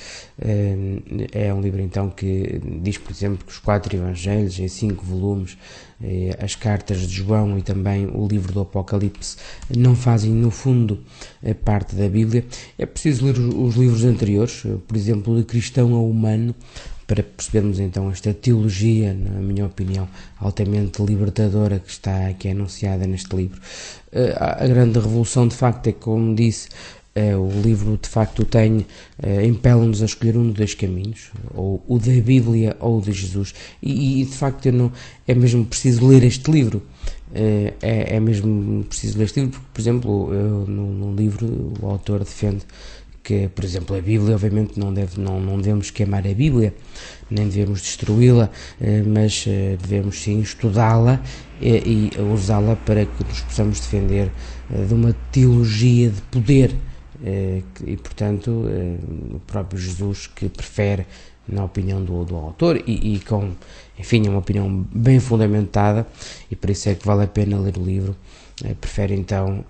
É, é um livro então que diz, por exemplo, que os quatro evangelhos em cinco volumes, as cartas de João e também o livro do Apocalipse não fazem, no fundo, parte da Bíblia. É preciso ler os livros anteriores, por exemplo, de cristão a humano, para percebermos então esta teologia, na minha opinião, altamente libertadora que está aqui anunciada neste livro. A grande revolução, de facto, é que, como disse, o livro de facto tem, impele-nos a escolher um dos dois caminhos, ou o da Bíblia ou o de Jesus, e, e de facto eu não, é mesmo preciso ler este livro, é, é mesmo preciso ler este livro, porque, por exemplo, eu, no, no livro o autor defende que, por exemplo, a Bíblia, obviamente, não, deve, não, não devemos queimar a Bíblia, nem devemos destruí-la, mas devemos sim estudá-la e, e usá-la para que nos possamos defender de uma teologia de poder. E, portanto, o próprio Jesus, que prefere, na opinião do, do autor, e, e com, enfim, uma opinião bem fundamentada, e por isso é que vale a pena ler o livro, prefere então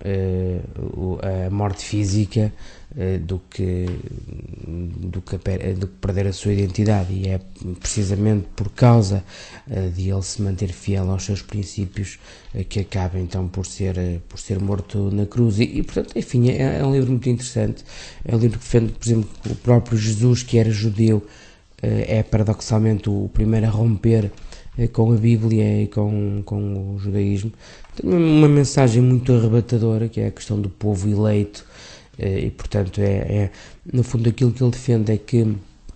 a morte física do que, do, que, do que perder a sua identidade, e é precisamente por causa de ele se manter fiel aos seus princípios que acaba então por ser, por ser morto na cruz. E, e portanto, enfim, é, é um livro muito interessante. É um livro que defende, por exemplo, o próprio Jesus, que era judeu, é paradoxalmente o primeiro a romper com a Bíblia e com, com o judaísmo. Tem uma mensagem muito arrebatadora, que é a questão do povo eleito, e portanto é, é no fundo aquilo que ele defende é que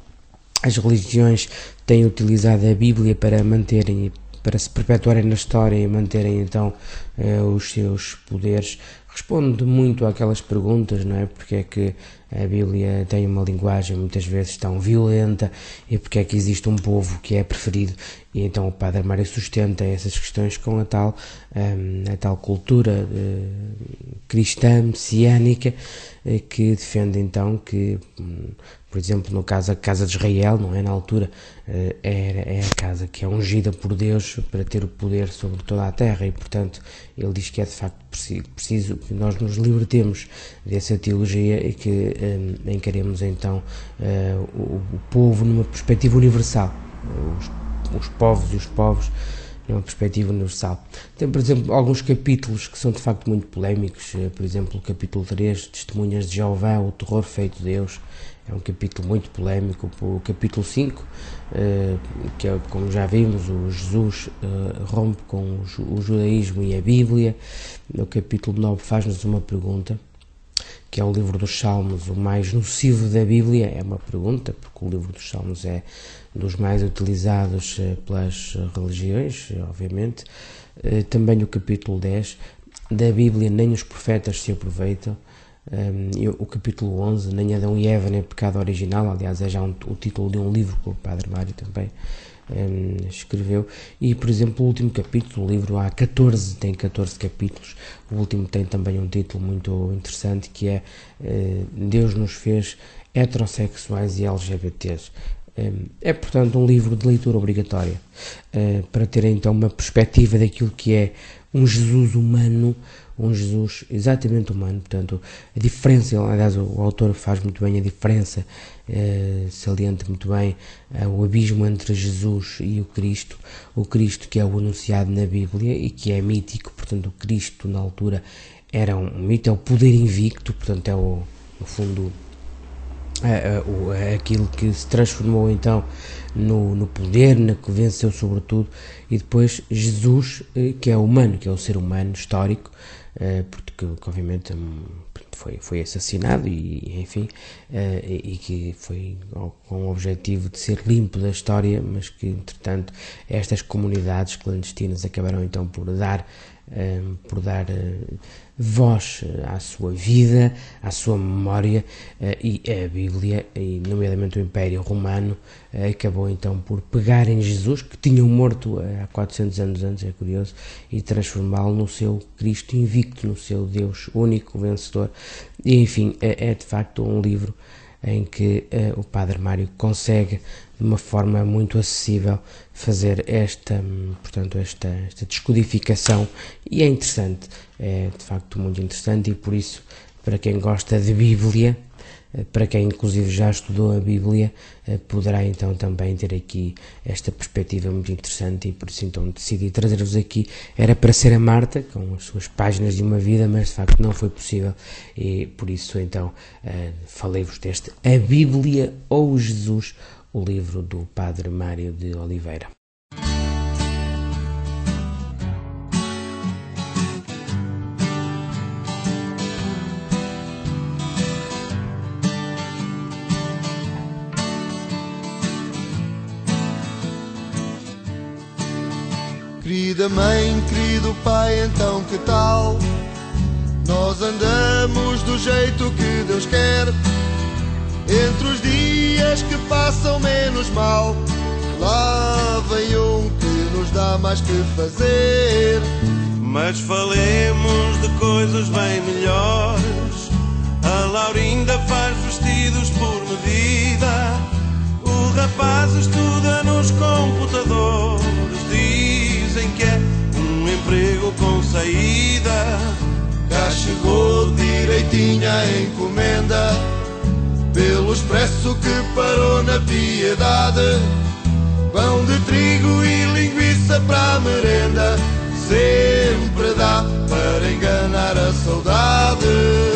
as religiões têm utilizado a Bíblia para manterem, para se perpetuarem na história e manterem então os seus poderes. Responde muito àquelas perguntas, não é? Porque é que a Bíblia tem uma linguagem muitas vezes tão violenta, e porque é que existe um povo que é preferido. E então o Padre Mário sustenta essas questões com a tal, um, a tal cultura uh, cristã, messiânica, uh, que defende então que, um, por exemplo, no caso a casa de Israel, não é? Na altura, uh, é, é a casa que é ungida por Deus para ter o poder sobre toda a terra, e portanto ele diz que é de facto preciso que nós nos libertemos dessa teologia e que um, encaremos então uh, o, o povo numa perspectiva universal, os, os povos e os povos numa perspectiva universal. Tem, por exemplo, alguns capítulos que são de facto muito polémicos, uh, por exemplo, o capítulo três, Testemunhas de Jeová, o terror feito de Deus, é um capítulo muito polémico. O capítulo cinco, uh, que é, como já vimos, o Jesus uh, rompe com o, o judaísmo e a Bíblia. No capítulo nove faz-nos uma pergunta, que é o livro dos Salmos, o mais nocivo da Bíblia. É uma pergunta, porque o livro dos Salmos é dos mais utilizados uh, pelas religiões, obviamente. Uh, também o capítulo dez, da Bíblia nem os profetas se aproveitam. Um, eu, o capítulo onze, nem Adão e Eva nem pecado original, aliás é já um, o título de um livro que o Padre Mário também um, escreveu. E, por exemplo, o último capítulo, o livro há catorze, tem catorze capítulos. O último tem também um título muito interessante, que é uh, Deus nos fez heterossexuais e L G B Ts. É, portanto, um livro de leitura obrigatória, para ter então uma perspectiva daquilo que é um Jesus humano, um Jesus exatamente humano. Portanto, a diferença, aliás, o autor faz muito bem a diferença, salienta muito bem o abismo entre Jesus e o Cristo, o Cristo que é o anunciado na Bíblia e que é mítico. Portanto, o Cristo na altura era um mito, é o poder invicto, portanto é o, no fundo, é, é, é aquilo que se transformou então no, no poder, na que venceu sobretudo, e depois Jesus, que é humano, que é o ser humano histórico, porque que, obviamente foi, foi assassinado e enfim, e que foi com o objetivo de ser limpo da história, mas que entretanto estas comunidades clandestinas acabaram então por dar por dar voz à sua vida, à sua memória, e a Bíblia, e nomeadamente o Império Romano, acabou então por pegar em Jesus, que tinham morto há quatrocentos anos antes, é curioso, e transformá-lo no seu Cristo invicto, no seu Deus único, vencedor. E enfim, é, é de facto um livro em que uh, o Padre Mário consegue, de uma forma muito acessível, fazer esta, portanto, esta, esta descodificação, e é interessante, é de facto muito interessante, e por isso, para quem gosta de Bíblia, para quem inclusive já estudou a Bíblia, poderá então também ter aqui esta perspectiva muito interessante, e por isso então decidi trazer-vos aqui. Era para ser a Marta, com as suas páginas de uma vida, mas de facto não foi possível, e por isso então falei-vos deste A Bíblia ou Jesus, o livro do Padre Mário de Oliveira. Querida mãe, querido pai, então que tal? Nós andamos do jeito que Deus quer, entre os dias que passam menos mal. Lá vem um que nos dá mais que fazer. Mas falemos de coisas bem melhores. A Laurinda faz vestidos por medida. O rapaz estuda nos computadores. Dizem que é um emprego com saída. Já chegou direitinha a encomenda, pelo expresso que parou na Piedade. Pão de trigo e linguiça para a merenda, sempre dá para enganar a saudade.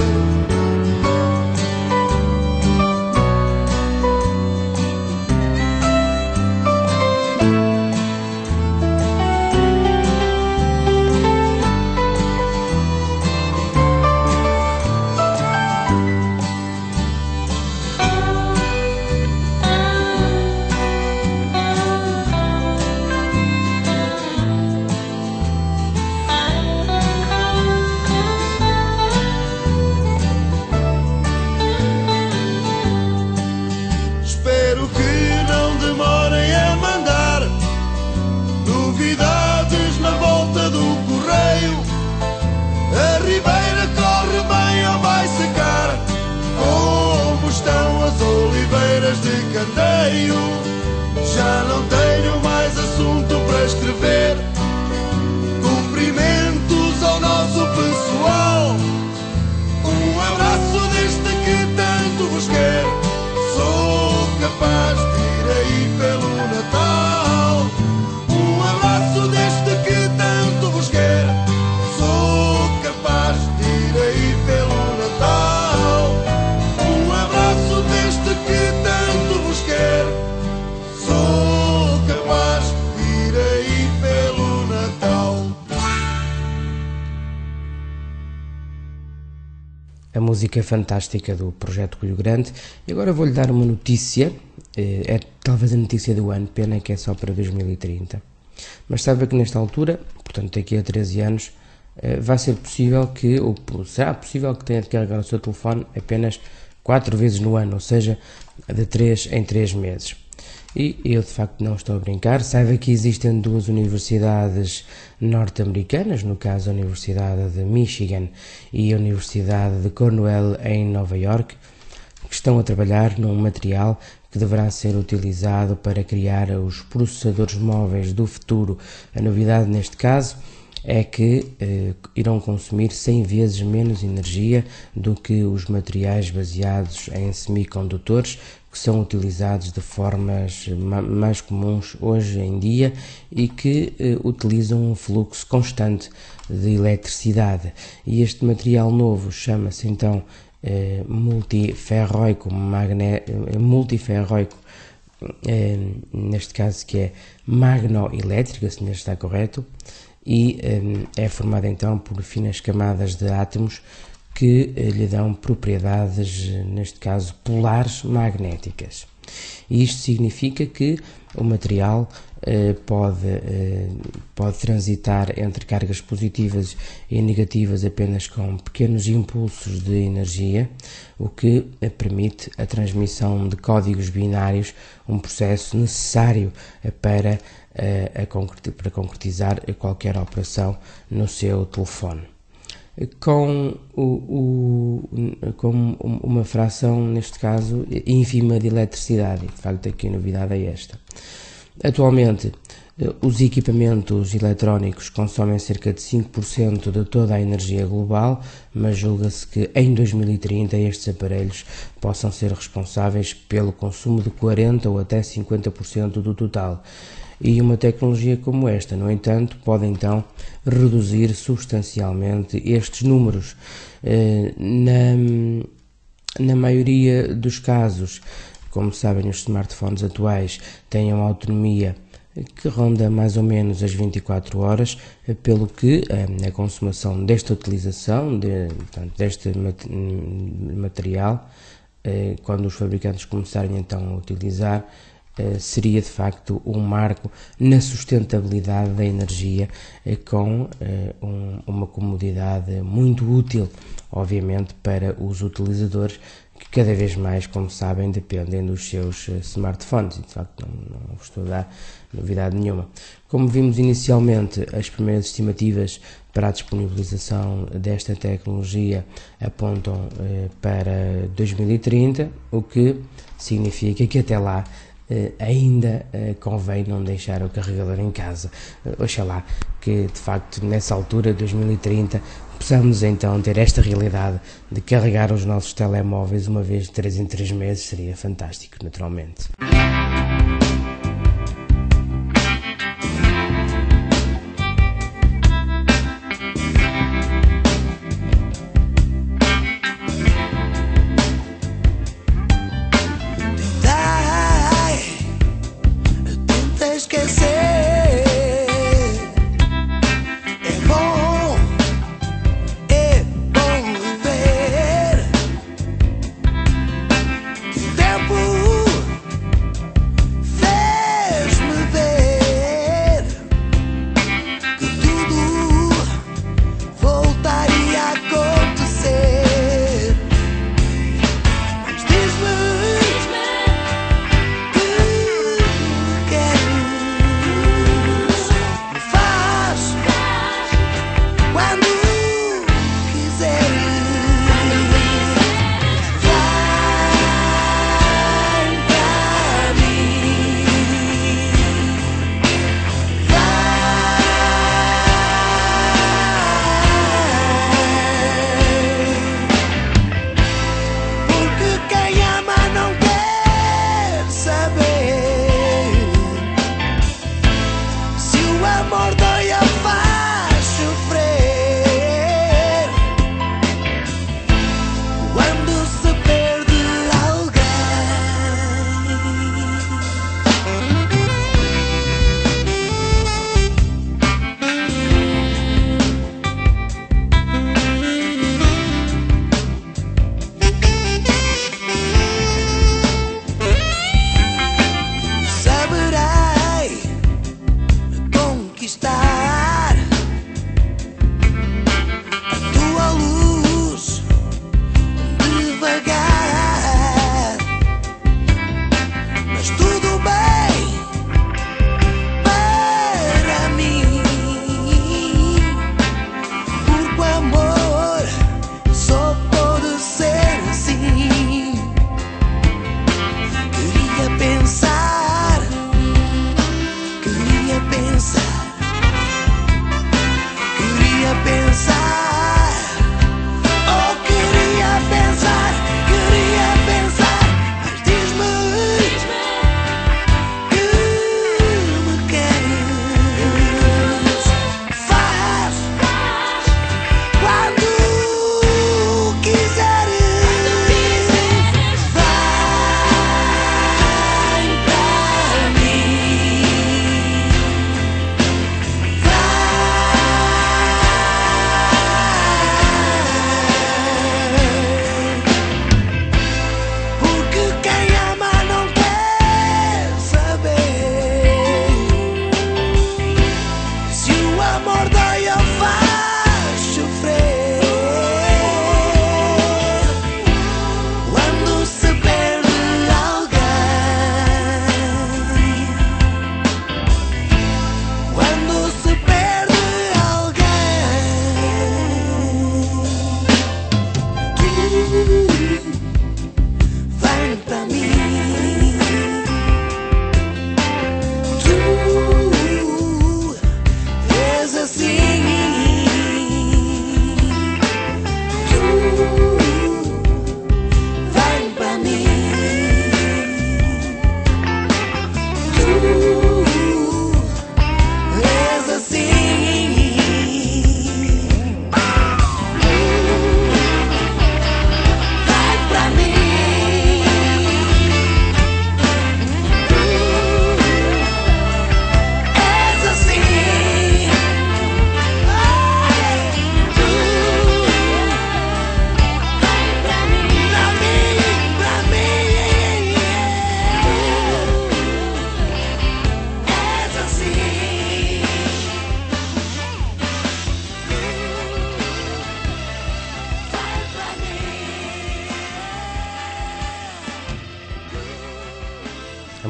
Já não tenho mais assunto para escrever. Cumprimentos ao nosso pessoal. Um abraço deste que tanto vos quer. Sou capaz de ir aí pelo Natal. Um abraço deste que tanto vos quer. Sou capaz de ir aí pelo Natal. Um abraço deste que tanto vos quer. Sou capaz de ir aí pelo Natal. A música fantástica do Projeto Colho Grande. E agora vou-lhe dar uma notícia, é talvez a notícia do ano, pena que é só para dois mil e trinta. Mas sabe que nesta altura, portanto daqui a treze anos, vai ser possível que, ou será possível que tenha de carregar o seu telefone apenas quatro vezes no ano, ou seja, de três em três meses. E eu de facto não estou a brincar. Saiba que existem duas universidades norte-americanas, no caso a Universidade de Michigan e a Universidade de Cornell em Nova York, que estão a trabalhar num material que deverá ser utilizado para criar os processadores móveis do futuro. A novidade neste caso é que eh, irão consumir cem vezes menos energia do que os materiais baseados em semicondutores que são utilizados de formas ma mais comuns hoje em dia e que eh, utilizam um fluxo constante de eletricidade. E este material novo chama-se então eh, multiferroico, magne multiferroico eh, neste caso que é magnoelétrico, se está correto, e um, é formado então por finas camadas de átomos que uh, lhe dão propriedades, neste caso, polares magnéticas. E isto significa que o material uh, pode, uh, pode transitar entre cargas positivas e negativas apenas com pequenos impulsos de energia, o que uh, permite a transmissão de códigos binários, um processo necessário uh, para A, a, para concretizar qualquer operação no seu telefone. Com, o, o, com uma fração, neste caso, ínfima de eletricidade. De facto, aqui a novidade é esta. Atualmente, os equipamentos eletrónicos consomem cerca de cinco por cento de toda a energia global, mas julga-se que em dois mil e trinta estes aparelhos possam ser responsáveis pelo consumo de quarenta por cento ou até cinquenta por cento do total. E uma tecnologia como esta, no entanto, pode então reduzir substancialmente estes números. Na, na maioria dos casos, como sabem, os smartphones atuais têm uma autonomia que ronda mais ou menos as vinte e quatro horas, pelo que a consumação desta utilização, de, portanto, deste material, quando os fabricantes começarem então a utilizar, seria de facto um marco na sustentabilidade da energia, com um, uma comodidade muito útil, obviamente, para os utilizadores que cada vez mais, como sabem, dependem dos seus smartphones. E de facto não, não vos estou a dar novidade nenhuma. Como vimos inicialmente, as primeiras estimativas para a disponibilização desta tecnologia apontam para dois mil e trinta, o que significa que até lá Uh, ainda uh, convém não deixar o carregador em casa. Uh, oxalá que de facto nessa altura, dois mil e trinta, possamos então ter esta realidade de carregar os nossos telemóveis uma vez de três em três meses. Seria fantástico, naturalmente.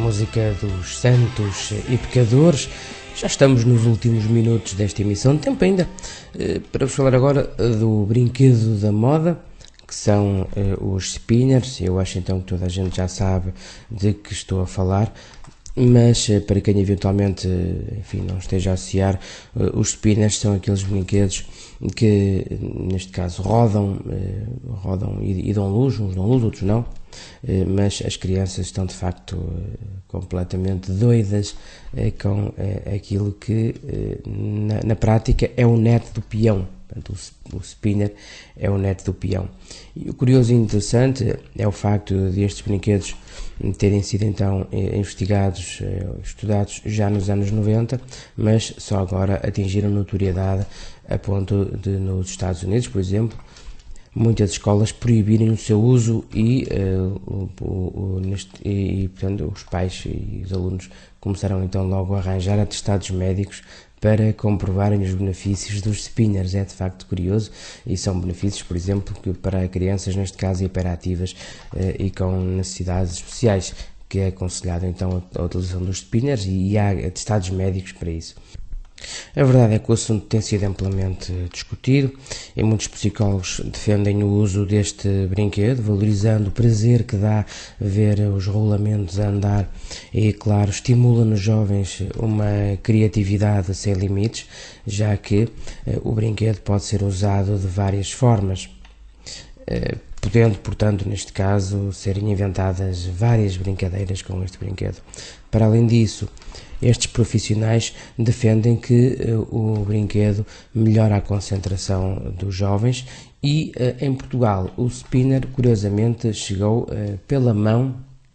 música dos santos e pecadores. Já estamos nos últimos minutos desta emissão, tempo ainda para vos falar agora do brinquedo da moda, que são os spinners. Eu acho então que toda a gente já sabe de que estou a falar, mas para quem eventualmente, enfim, não esteja a associar, os spinners são aqueles brinquedos que, neste caso, rodam, rodam e, e dão luz, uns dão luz, outros não, mas as crianças estão de facto completamente doidas com aquilo que na, na prática é o neto do peão. Portanto, o, o spinner é o neto do peão. E o curioso e interessante é o facto de estes brinquedos terem sido então investigados, estudados já nos anos noventa, mas só agora atingiram notoriedade a ponto de, nos Estados Unidos, por exemplo, muitas escolas proibirem o seu uso e, uh, o, o, o, neste, e, e portanto, os pais e os alunos começaram então logo a arranjar atestados médicos para comprovarem os benefícios dos spinners. É de facto curioso, e são benefícios, por exemplo, que para crianças, neste caso hiperativas uh, e com necessidades especiais, que é aconselhado então a, a utilização dos spinners, e, e há atestados médicos para isso. A verdade é que o assunto tem sido amplamente discutido e muitos psicólogos defendem o uso deste brinquedo, valorizando o prazer que dá ver os rolamentos a andar e, claro, estimula nos jovens uma criatividade sem limites, já que eh, o brinquedo pode ser usado de várias formas, eh, podendo, portanto, neste caso, serem inventadas várias brincadeiras com este brinquedo. Para além disso, estes profissionais defendem que uh, o brinquedo melhora a concentração dos jovens e, uh, em Portugal, o spinner, curiosamente, chegou uh, pela mão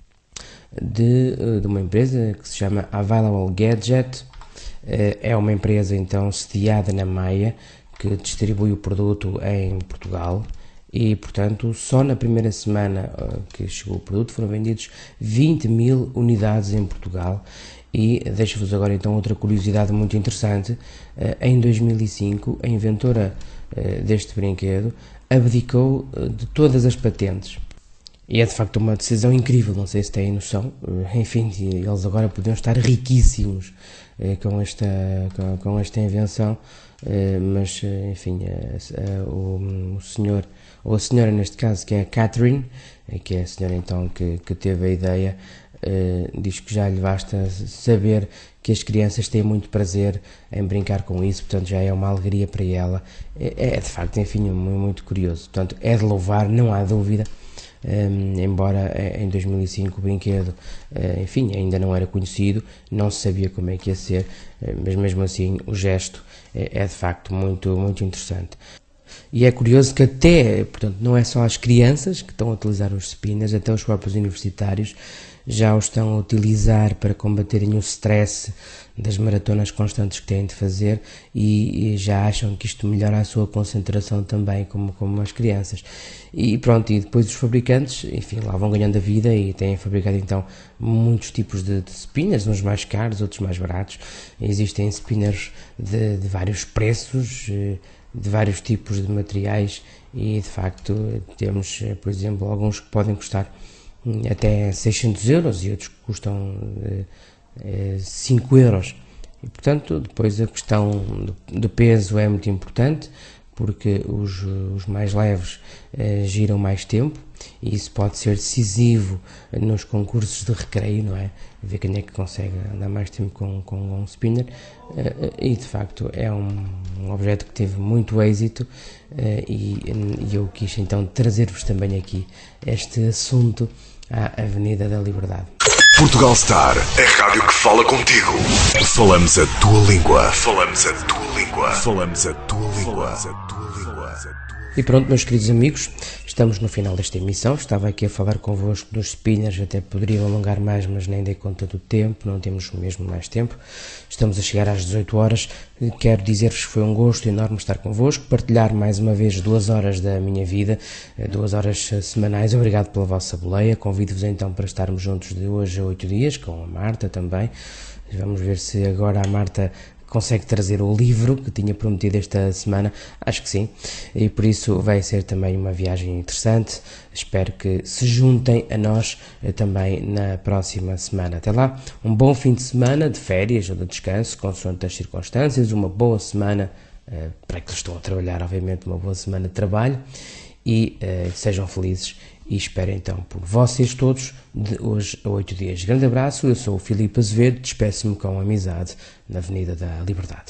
de, uh, de uma empresa que se chama Available Gadget. Uh, é uma empresa, então, sediada na Maia, que distribui o produto em Portugal. E, portanto, só na primeira semana uh, que chegou o produto foram vendidos vinte mil unidades em Portugal. E deixo-vos agora então outra curiosidade muito interessante. Uh, em dois mil e cinco, a inventora uh, deste brinquedo abdicou uh, de todas as patentes. E é de facto uma decisão incrível, não sei se têm noção. Uh, enfim, eles agora podiam estar riquíssimos uh, com, esta, com, com esta invenção, uh, mas, uh, enfim, uh, uh, o, o senhor, ou a senhora neste caso, que é a Catherine, uh, que é a senhora então que, que teve a ideia, Uh, diz que já lhe basta saber que as crianças têm muito prazer em brincar com isso, portanto já é uma alegria para ela. É, é de facto, enfim, muito, muito curioso. Portanto, é de louvar, não há dúvida, um, embora em dois mil e cinco o brinquedo, uh, enfim, ainda não era conhecido, não se sabia como é que ia ser, uh, mas mesmo assim o gesto é, é de facto muito, muito interessante. E é curioso que até, portanto, não é só as crianças que estão a utilizar os spinners, até os próprios universitários já os estão a utilizar para combaterem o stress das maratonas constantes que têm de fazer e, e já acham que isto melhora a sua concentração também, como, como as crianças. E pronto, e depois os fabricantes, enfim, lá vão ganhando a vida e têm fabricado então muitos tipos de, de spinners, uns mais caros, outros mais baratos. Existem spinners de, de vários preços, de vários tipos de materiais e de facto temos, por exemplo, alguns que podem custar até seiscentos euros e outros que custam eh, cinco euros. E, portanto, depois a questão do, do peso é muito importante, porque os, os mais leves eh, giram mais tempo e isso pode ser decisivo nos concursos de recreio, não é? Ver quem é que consegue andar mais tempo com, com um spinner eh, e, de facto, é um, um objeto que teve muito êxito eh, e, e eu quis, então, trazer-vos também aqui este assunto à Avenida da Liberdade. Portugal Star, a rádio que fala contigo. Falamos a tua língua. Falamos a tua língua. Falamos a tua língua. E pronto, meus queridos amigos, estamos no final desta emissão. Estava aqui a falar convosco dos spinners, até poderia alongar mais, mas nem dei conta do tempo, não temos mesmo mais tempo. Estamos a chegar às dezoito horas. Quero dizer-vos que foi um gosto enorme estar convosco, partilhar mais uma vez duas horas da minha vida, duas horas semanais. Obrigado pela vossa boleia. Convido-vos então para estarmos juntos de hoje a oito dias, com a Marta também. Vamos ver se agora a Marta consegue trazer o livro que tinha prometido esta semana. Acho que sim, e por isso vai ser também uma viagem interessante. Espero que se juntem a nós também na próxima semana. Até lá, um bom fim de semana de férias ou de descanso, consoante as circunstâncias, uma boa semana uh, para aqueles que estão a trabalhar, obviamente uma boa semana de trabalho, e uh, sejam felizes, e espero então por vocês todos de hoje a oito dias. Grande abraço, eu sou o Filipe Azevedo, despeço-me com amizade na Avenida da Liberdade.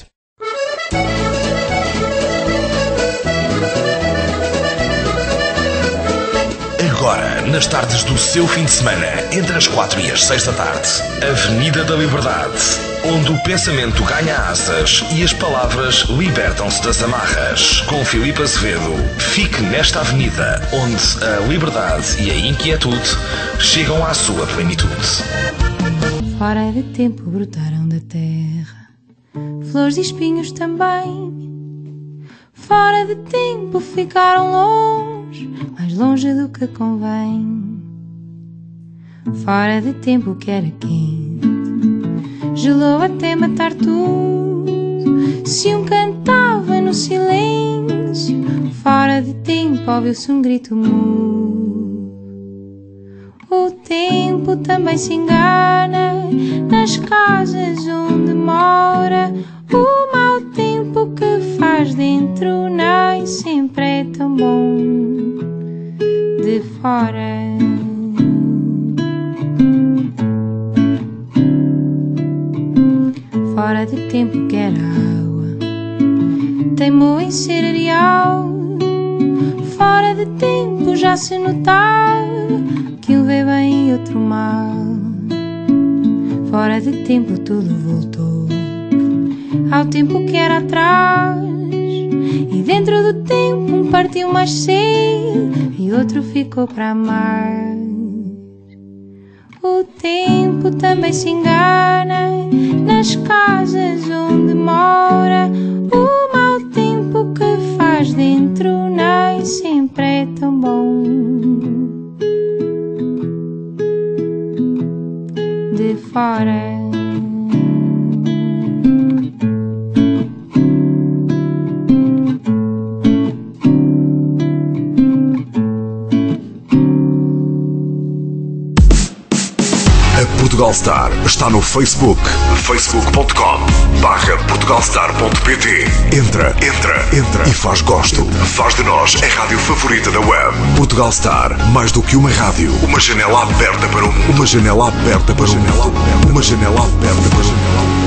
Agora, nas tardes do seu fim de semana, entre as quatro e as seis da tarde, Avenida da Liberdade, onde o pensamento ganha asas e as palavras libertam-se das amarras. Com Filipe Azevedo, fique nesta avenida, onde a liberdade e a inquietude chegam à sua plenitude. Fora de tempo brotaram da terra flores e espinhos também. Fora de tempo ficaram longe, mais longe do que convém. Fora de tempo que era quente gelou até matar tudo. Se um cantava no silêncio, fora de tempo ouviu-se um grito mudo. O tempo também se engana nas casas onde mora. O mau tempo que faz dentro nem sempre é tão bom de fora. Fora de tempo que era água teimou em ser areal. Fora de tempo já se notava que um vê bem e outro mal. Fora de tempo tudo voltou ao tempo que era atrás. E dentro do tempo um partiu mais cedo e outro ficou para mais. O tempo também se engana nas casas onde mora. O mau tempo que faz dentro nem sempre é tão bom de fora. Portugal Star está no Facebook, facebook ponto com barra portugalstar ponto pt. Entra, entra, entra e faz gosto. Faz de nós a rádio favorita da web. Portugal Star, mais do que uma rádio, uma janela aberta para o mundo. Uma janela aberta para o mundo. Uma janela aberta para o mundo.